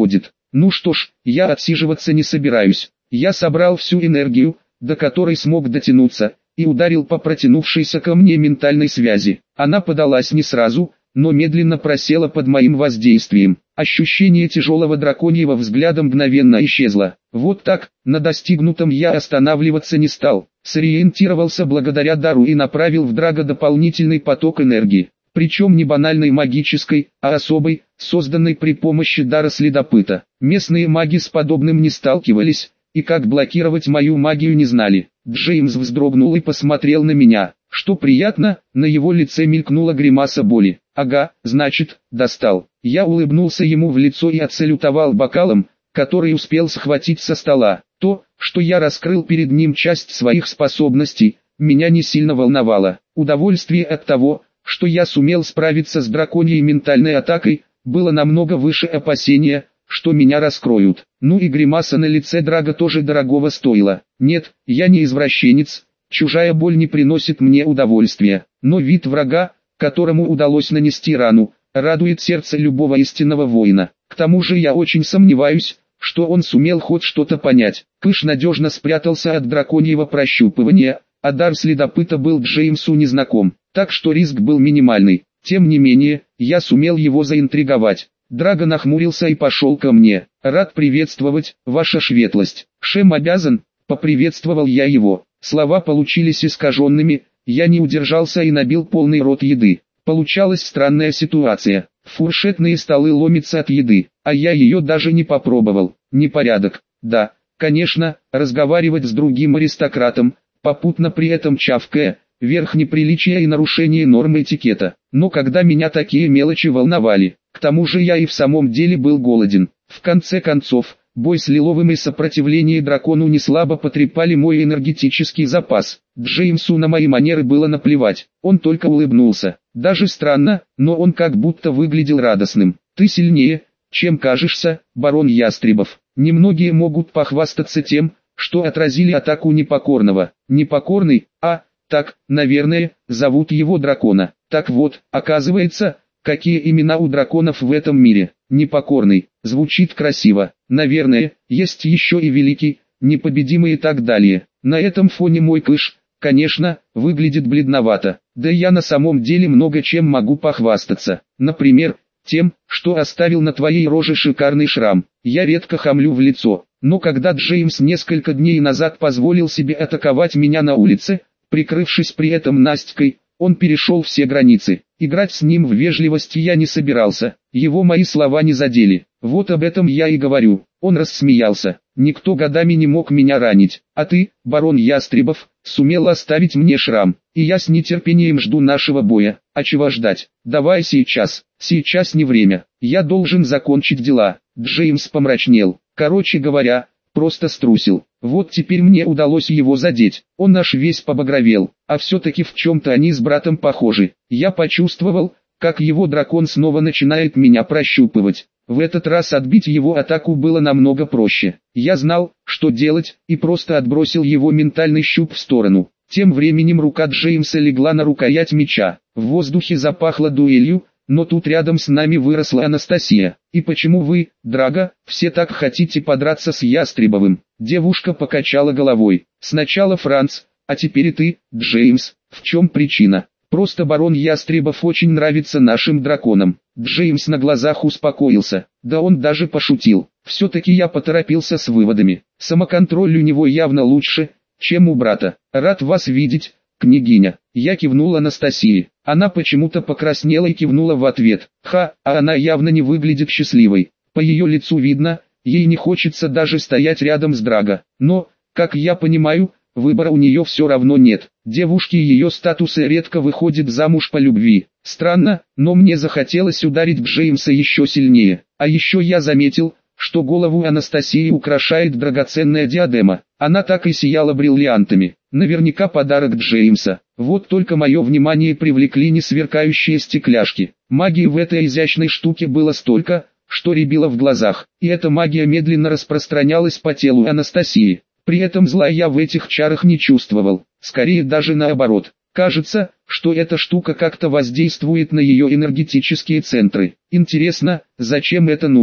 Ну что ж, я отсиживаться не собираюсь. Я собрал всю энергию, до которой смог дотянуться, и ударил по протянувшейся ко мне ментальной связи. Она подалась не сразу, но медленно просела под моим воздействием. Ощущение тяжелого драконьего взгляда мгновенно исчезло. Вот так, на достигнутом я останавливаться не стал. Сориентировался благодаря дару и направил в Драга дополнительный поток энергии. Причем не банальной магической, а особой, созданной при помощи дара следопыта. Местные маги с подобным не сталкивались, и как блокировать мою магию не знали. Джеймс вздрогнул и посмотрел на меня. Что приятно, на его лице мелькнула гримаса боли. Ага, значит, достал. Я улыбнулся ему в лицо и отсалютовал бокалом, который успел схватить со стола. То, что я раскрыл перед ним часть своих способностей, меня не сильно волновало. Удовольствие от того, что я сумел справиться с драконьей ментальной атакой, было намного выше опасения, что меня раскроют. Ну и гримаса на лице Драга тоже дорогого стоила. Нет, я не извращенец, чужая боль не приносит мне удовольствия, но вид врага, которому удалось нанести рану, радует сердце любого истинного воина. К тому же я очень сомневаюсь, что он сумел хоть что-то понять. Пыш надежно спрятался от драконьего прощупывания, а дар следопыта был Джеймсу незнаком, так что риск был минимальный. Тем не менее, я сумел его заинтриговать. Драго нахмурился и пошел ко мне. «Рад приветствовать, ваша светлость». «Шем обязан», — поприветствовал я его. Слова получились искаженными, я не удержался и набил полный рот еды. Получалась странная ситуация. Фуршетные столы ломятся от еды, а я ее даже не попробовал. Непорядок. Да, конечно, разговаривать с другим аристократом, попутно при этом чавкая, верх неприличия и нарушение норм этикета. Но когда меня такие мелочи волновали, к тому же я и в самом деле был голоден. В конце концов, бой с Лиловым и сопротивление дракону не слабо потрепали мой энергетический запас. Джеймсу на мои манеры было наплевать, он только улыбнулся. Даже странно, но он как будто выглядел радостным. «Ты сильнее, чем кажешься, барон Ястребов». Немногие могут похвастаться тем, что отразили атаку Непокорного. Непокорный, так, наверное, зовут его Дракона. Так вот, оказывается, какие имена у драконов в этом мире. Непокорный, звучит красиво. Наверное, есть еще и Великий, Непобедимый и так далее. На этом фоне мой Кыш, конечно, выглядит бледновато. Да я на самом деле много чем могу похвастаться. Например, тем, что оставил на твоей роже шикарный шрам. Я редко хамлю в лицо, но когда Джеймс несколько дней назад позволил себе атаковать меня на улице, прикрывшись при этом Настькой, он перешел все границы. Играть с ним в вежливости я не собирался, его мои слова не задели. Вот об этом я и говорю. Он рассмеялся. Никто годами не мог меня ранить, а ты, барон Ястребов, сумел оставить мне шрам, и я с нетерпением жду нашего боя. А чего ждать? Давай сейчас. Сейчас не время. Я должен закончить дела. Джеймс помрачнел. Короче говоря, просто струсил. Вот теперь мне удалось его задеть. Он аж весь побагровел, а все-таки в чем-то они с братом похожи. Я почувствовал, как его дракон снова начинает меня прощупывать. В этот раз отбить его атаку было намного проще. Я знал, что делать, и просто отбросил его ментальный щуп в сторону. Тем временем рука Джеймса легла на рукоять меча. В воздухе запахло дуэлью, но тут рядом с нами выросла Анастасия. «И почему вы, Драго, все так хотите подраться с Ястребовым?» Девушка покачала головой. «Сначала Франц, а теперь и ты, Джеймс. В чем причина?» «Просто барон Ястребов очень нравится нашим драконам». Джеймс на глазах успокоился. Да он даже пошутил. Все-таки я поторопился с выводами. Самоконтроль у него явно лучше, чем у брата. «Рад вас видеть, княгиня». Я кивнул Анастасии. Она почему-то покраснела и кивнула в ответ. А она явно не выглядит счастливой. По ее лицу видно, ей не хочется даже стоять рядом с Драго. Но, как я понимаю, выбора у нее все равно нет. Девушки ее статуса редко выходят замуж по любви. Странно, но мне захотелось ударить Джеймса еще сильнее. А еще я заметил, что голову Анастасии украшает драгоценная диадема. Она так и сияла бриллиантами. Наверняка подарок Джеймса. Вот только мое внимание привлекли не сверкающие стекляшки. Магии в этой изящной штуке было столько, что рябило в глазах. И эта магия медленно распространялась по телу Анастасии. При этом зла я в этих чарах не чувствовал. Скорее даже наоборот. Кажется, что эта штука как-то воздействует на ее энергетические центры. Интересно, зачем это нужно?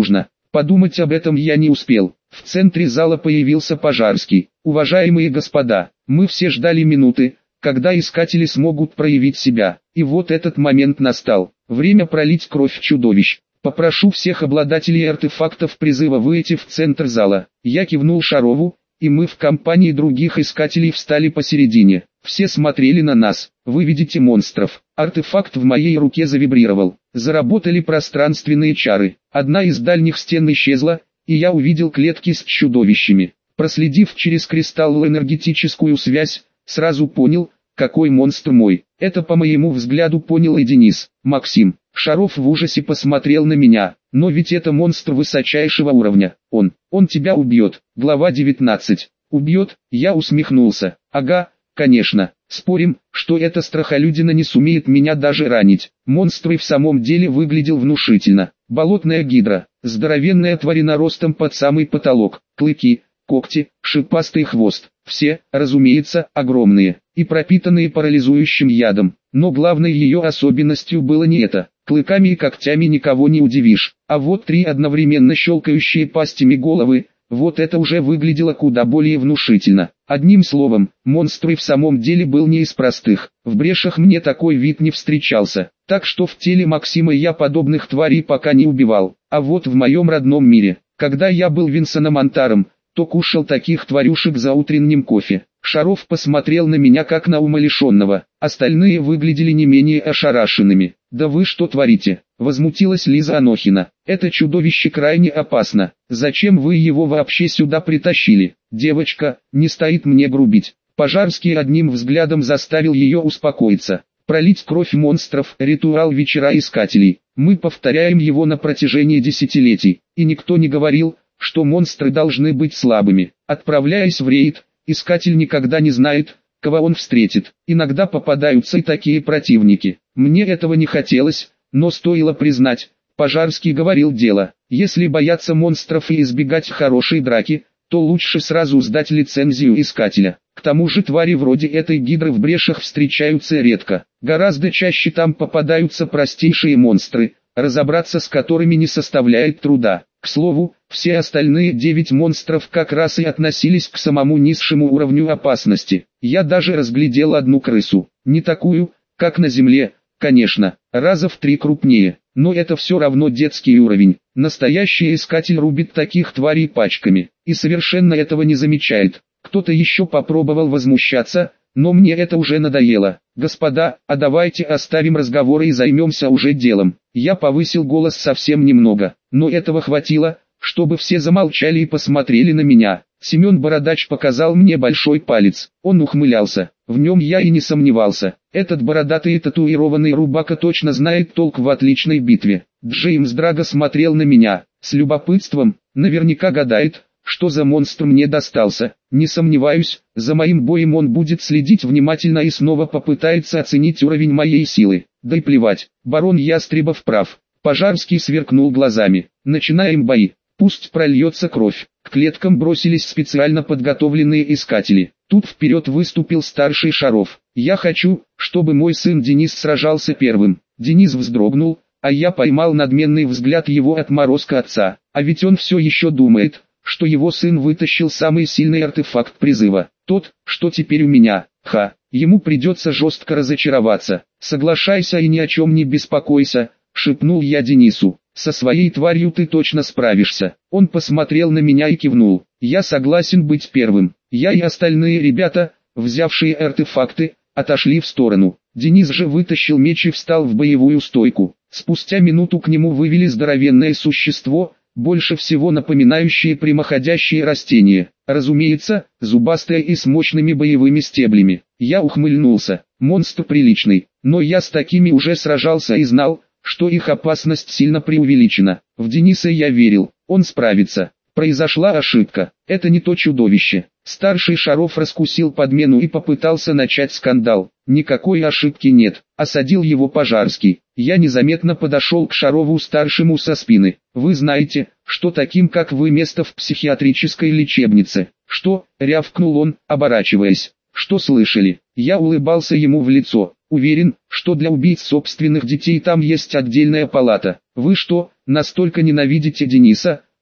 Подумать об этом я не успел. В центре зала появился Пожарский. Уважаемые господа, мы все ждали минуты, когда искатели смогут проявить себя. И вот этот момент настал. Время пролить кровь чудовищ. Попрошу всех обладателей артефактов призыва выйти в центр зала. Я кивнул Шарову, и мы в компании других искателей встали посередине. Все смотрели на нас. Выведите монстров. Артефакт в моей руке завибрировал. Заработали пространственные чары. Одна из дальних стен исчезла, и я увидел клетки с чудовищами. Проследив через кристалл энергетическую связь, сразу понял, какой монстр мой. Это по моему взгляду понял и Денис. Максим. Шаров в ужасе посмотрел на меня. Но ведь это монстр высочайшего уровня. Он тебя убьет. Глава 19. Убьет? Я усмехнулся. Ага, конечно. Спорим, что эта страхолюдина не сумеет меня даже ранить. Монстр и в самом деле выглядел внушительно. Болотная гидра. Здоровенная тварина ростом под самый потолок. Клыки, когти, шипастый хвост. Все, разумеется, огромные и пропитанные парализующим ядом. Но главной ее особенностью было не это. Клыками и когтями никого не удивишь. А вот три одновременно щелкающие пастями головы, вот это уже выглядело куда более внушительно. Одним словом, монстр и в самом деле был не из простых. В брешах мне такой вид не встречался. Так что в теле Максима я подобных тварей пока не убивал. А вот в моем родном мире, когда я был Винсеномонтаром, то кушал таких тварюшек за утренним кофе. Шаров посмотрел на меня как на умалишенного. Остальные выглядели не менее ошарашенными. «Да вы что творите?» — возмутилась Лиза Анохина. «Это чудовище крайне опасно. Зачем вы его вообще сюда притащили? Девочка, не стоит мне грубить». Пожарский одним взглядом заставил ее успокоиться. Пролить кровь монстров — ритуал вечера искателей. Мы повторяем его на протяжении десятилетий. И никто не говорил, что монстры должны быть слабыми. Отправляясь в рейд, искатель никогда не знает, кого он встретит. Иногда попадаются и такие противники. Мне этого не хотелось, но стоило признать, Пожарский говорил дело. Если бояться монстров и избегать хорошей драки, то лучше сразу сдать лицензию искателя. К тому же твари вроде этой гидры в брешах встречаются редко. Гораздо чаще там попадаются простейшие монстры, разобраться с которыми не составляет труда. К слову, все остальные 9 монстров как раз и относились к самому низшему уровню опасности. Я даже разглядел одну крысу. Не такую, как на земле, конечно, раза в 3 крупнее. Но это все равно детский уровень. Настоящий искатель рубит таких тварей пачками. И совершенно этого не замечает. Кто-то еще попробовал возмущаться, но мне это уже надоело. «Господа, а давайте оставим разговоры и займемся уже делом». Я повысил голос совсем немного, но этого хватило, чтобы все замолчали и посмотрели на меня. Семен Бородач показал мне большой палец. Он ухмылялся. В нем я и не сомневался. Этот бородатый и татуированный рубака точно знает толк в отличной битве. Джеймс Драго смотрел на меня с любопытством, наверняка гадает, что за монстр мне достался. Не сомневаюсь, за моим боем он будет следить внимательно и снова попытается оценить уровень моей силы. Да и плевать, барон Ястребов прав. Пожарский сверкнул глазами. Начинаем бои. Пусть прольется кровь. К клеткам бросились специально подготовленные искатели. Тут вперед выступил старший Шаров. «Я хочу, чтобы мой сын Денис сражался первым». Денис вздрогнул, а я поймал надменный взгляд его отморозка отца. А ведь он все еще думает, что его сын вытащил самый сильный артефакт призыва. Тот, что теперь у меня. Ему придется жестко разочароваться. «Соглашайся и ни о чем не беспокойся», — шепнул я Денису. «Со своей тварью ты точно справишься». Он посмотрел на меня и кивнул. «Я согласен быть первым». Я и остальные ребята, взявшие артефакты, отошли в сторону. Денис же вытащил меч и встал в боевую стойку. Спустя минуту к нему вывели здоровенное существо, больше всего напоминающее прямоходящее растение. Разумеется, зубастое и с мощными боевыми стеблями. Я ухмыльнулся. Монстр приличный, но я с такими уже сражался и знал, что их опасность сильно преувеличена. В Дениса я верил, он справится. Произошла ошибка. Это не то чудовище. Старший Шаров раскусил подмену и попытался начать скандал. Никакой ошибки нет. Осадил его Пожарский. Я незаметно подошел к Шарову-старшему со спины. «Вы знаете, что таким как вы место в психиатрической лечебнице?» «Что?» — рявкнул он, оборачиваясь. «Что слышали?» Я улыбался ему в лицо. «Уверен, что для убийц собственных детей там есть отдельная палата. Вы что, настолько ненавидите Дениса,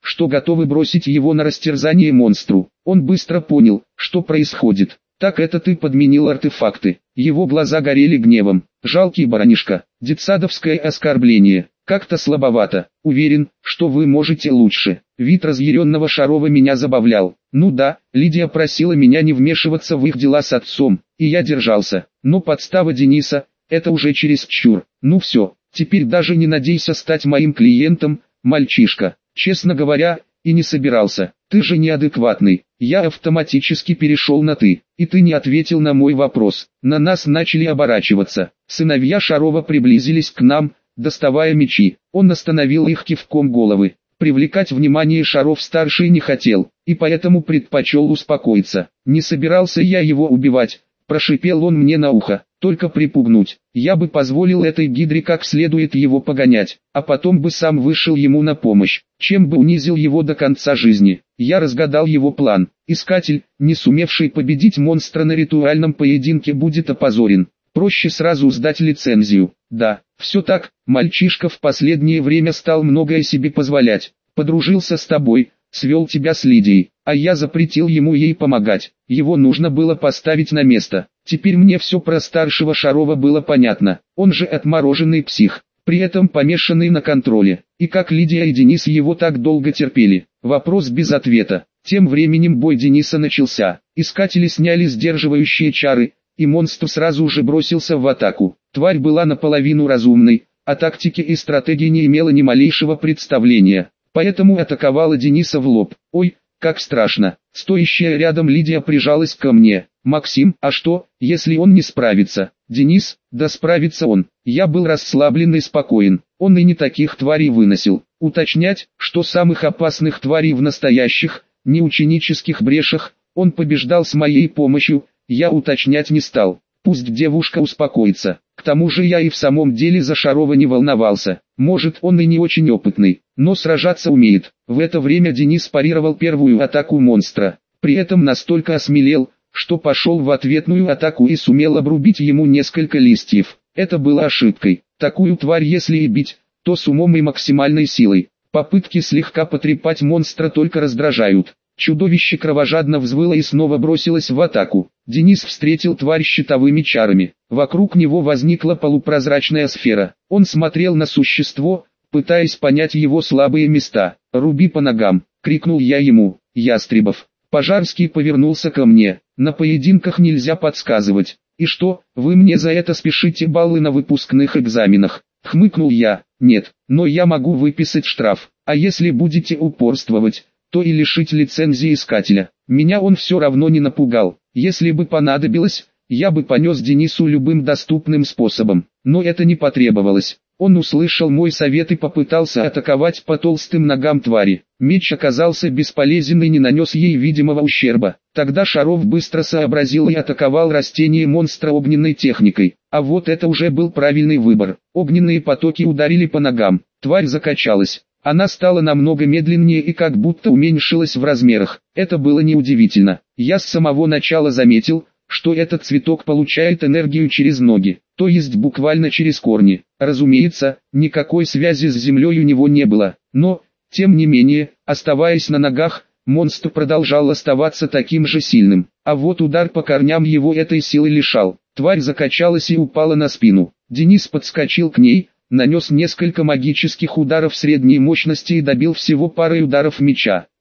что готовы бросить его на растерзание монстру. Он быстро понял, что происходит. «Так это ты подменил артефакты». Его глаза горели гневом. «Жалкий баранишка, детсадовское оскорбление. Как-то слабовато. Уверен, что вы можете лучше». Вид разъяренного Шарова меня забавлял. Ну да, Лидия просила меня не вмешиваться в их дела с отцом, и я держался. Но подстава Дениса — это уже чересчур. Ну все, теперь даже не надейся стать моим клиентом, мальчишка. Честно говоря, и не собирался. Ты же неадекватный. Я автоматически перешел на «ты», и ты не ответил на мой вопрос. На нас начали оборачиваться. Сыновья Шарова приблизились к нам, доставая мечи. Он остановил их кивком головы. Привлекать внимание Шаров-старший не хотел, и поэтому предпочел успокоиться. Не собирался я его убивать, прошипел он мне на ухо, только припугнуть. Я бы позволил этой гидре как следует его погонять, а потом бы сам вышел ему на помощь, чем бы унизил его до конца жизни. Я разгадал его план. Искатель, не сумевший победить монстра на ритуальном поединке, будет опозорен. Проще сразу сдать лицензию. Да, все так, мальчишка в последнее время стал многое себе позволять. Подружился с тобой, свел тебя с Лидией, а я запретил ему ей помогать. Его нужно было поставить на место. Теперь мне все про старшего Шарова было понятно. Он же отмороженный псих, при этом помешанный на контроле. И как Лидия и Денис его так долго терпели? Вопрос без ответа. Тем временем бой Дениса начался. Искатели сняли сдерживающие чары, и монстр сразу же бросился в атаку. Тварь была наполовину разумной, о тактике и стратегии не имела ни малейшего представления, поэтому атаковала Дениса в лоб. Ой, как страшно. Стоящая рядом Лидия прижалась ко мне. «Максим, а что, если он не справится?» «Денис, да справится он». Я был расслаблен и спокоен. Он и не таких тварей выносил. Уточнять, что самых опасных тварей в настоящих, неученических брешах, он побеждал с моей помощью, я уточнять не стал. Пусть девушка успокоится. К тому же я и в самом деле за Шарова не волновался. Может, он и не очень опытный, но сражаться умеет. В это время Денис парировал первую атаку монстра. При этом настолько осмелел, что пошел в ответную атаку и сумел обрубить ему несколько листьев. Это было ошибкой. Такую тварь если и бить, то с умом и максимальной силой. Попытки слегка потрепать монстра только раздражают. Чудовище кровожадно взвыло и снова бросилось в атаку. Денис встретил тварь щитовыми чарами. Вокруг него возникла полупрозрачная сфера. Он смотрел на существо, пытаясь понять его слабые места. «Руби по ногам!» — крикнул я ему. «Ястребов!» Пожарский повернулся ко мне. «На поединках нельзя подсказывать. И что, вы мне за это спешите баллы на выпускных экзаменах?» Хмыкнул я. «Нет, но я могу выписать штраф. А если будете упорствовать, то и лишить лицензии искателя». Меня он все равно не напугал. Если бы понадобилось, я бы понес Денису любым доступным способом. Но это не потребовалось. Он услышал мой совет и попытался атаковать по толстым ногам твари. Меч оказался бесполезен и не нанес ей видимого ущерба. Тогда Шаров быстро сообразил и атаковал растение монстра огненной техникой. А вот это уже был правильный выбор. Огненные потоки ударили по ногам. Тварь закачалась. Она стала намного медленнее и как будто уменьшилась в размерах. Это было неудивительно. Я с самого начала заметил, что этот цветок получает энергию через ноги, то есть буквально через корни. Разумеется, никакой связи с землей у него не было, но, тем не менее, оставаясь на ногах, монстр продолжал оставаться таким же сильным. А вот удар по корням его этой силы лишал. Тварь закачалась и упала на спину. Денис подскочил к ней, нанес несколько магических ударов средней мощности и добил всего парой ударов меча.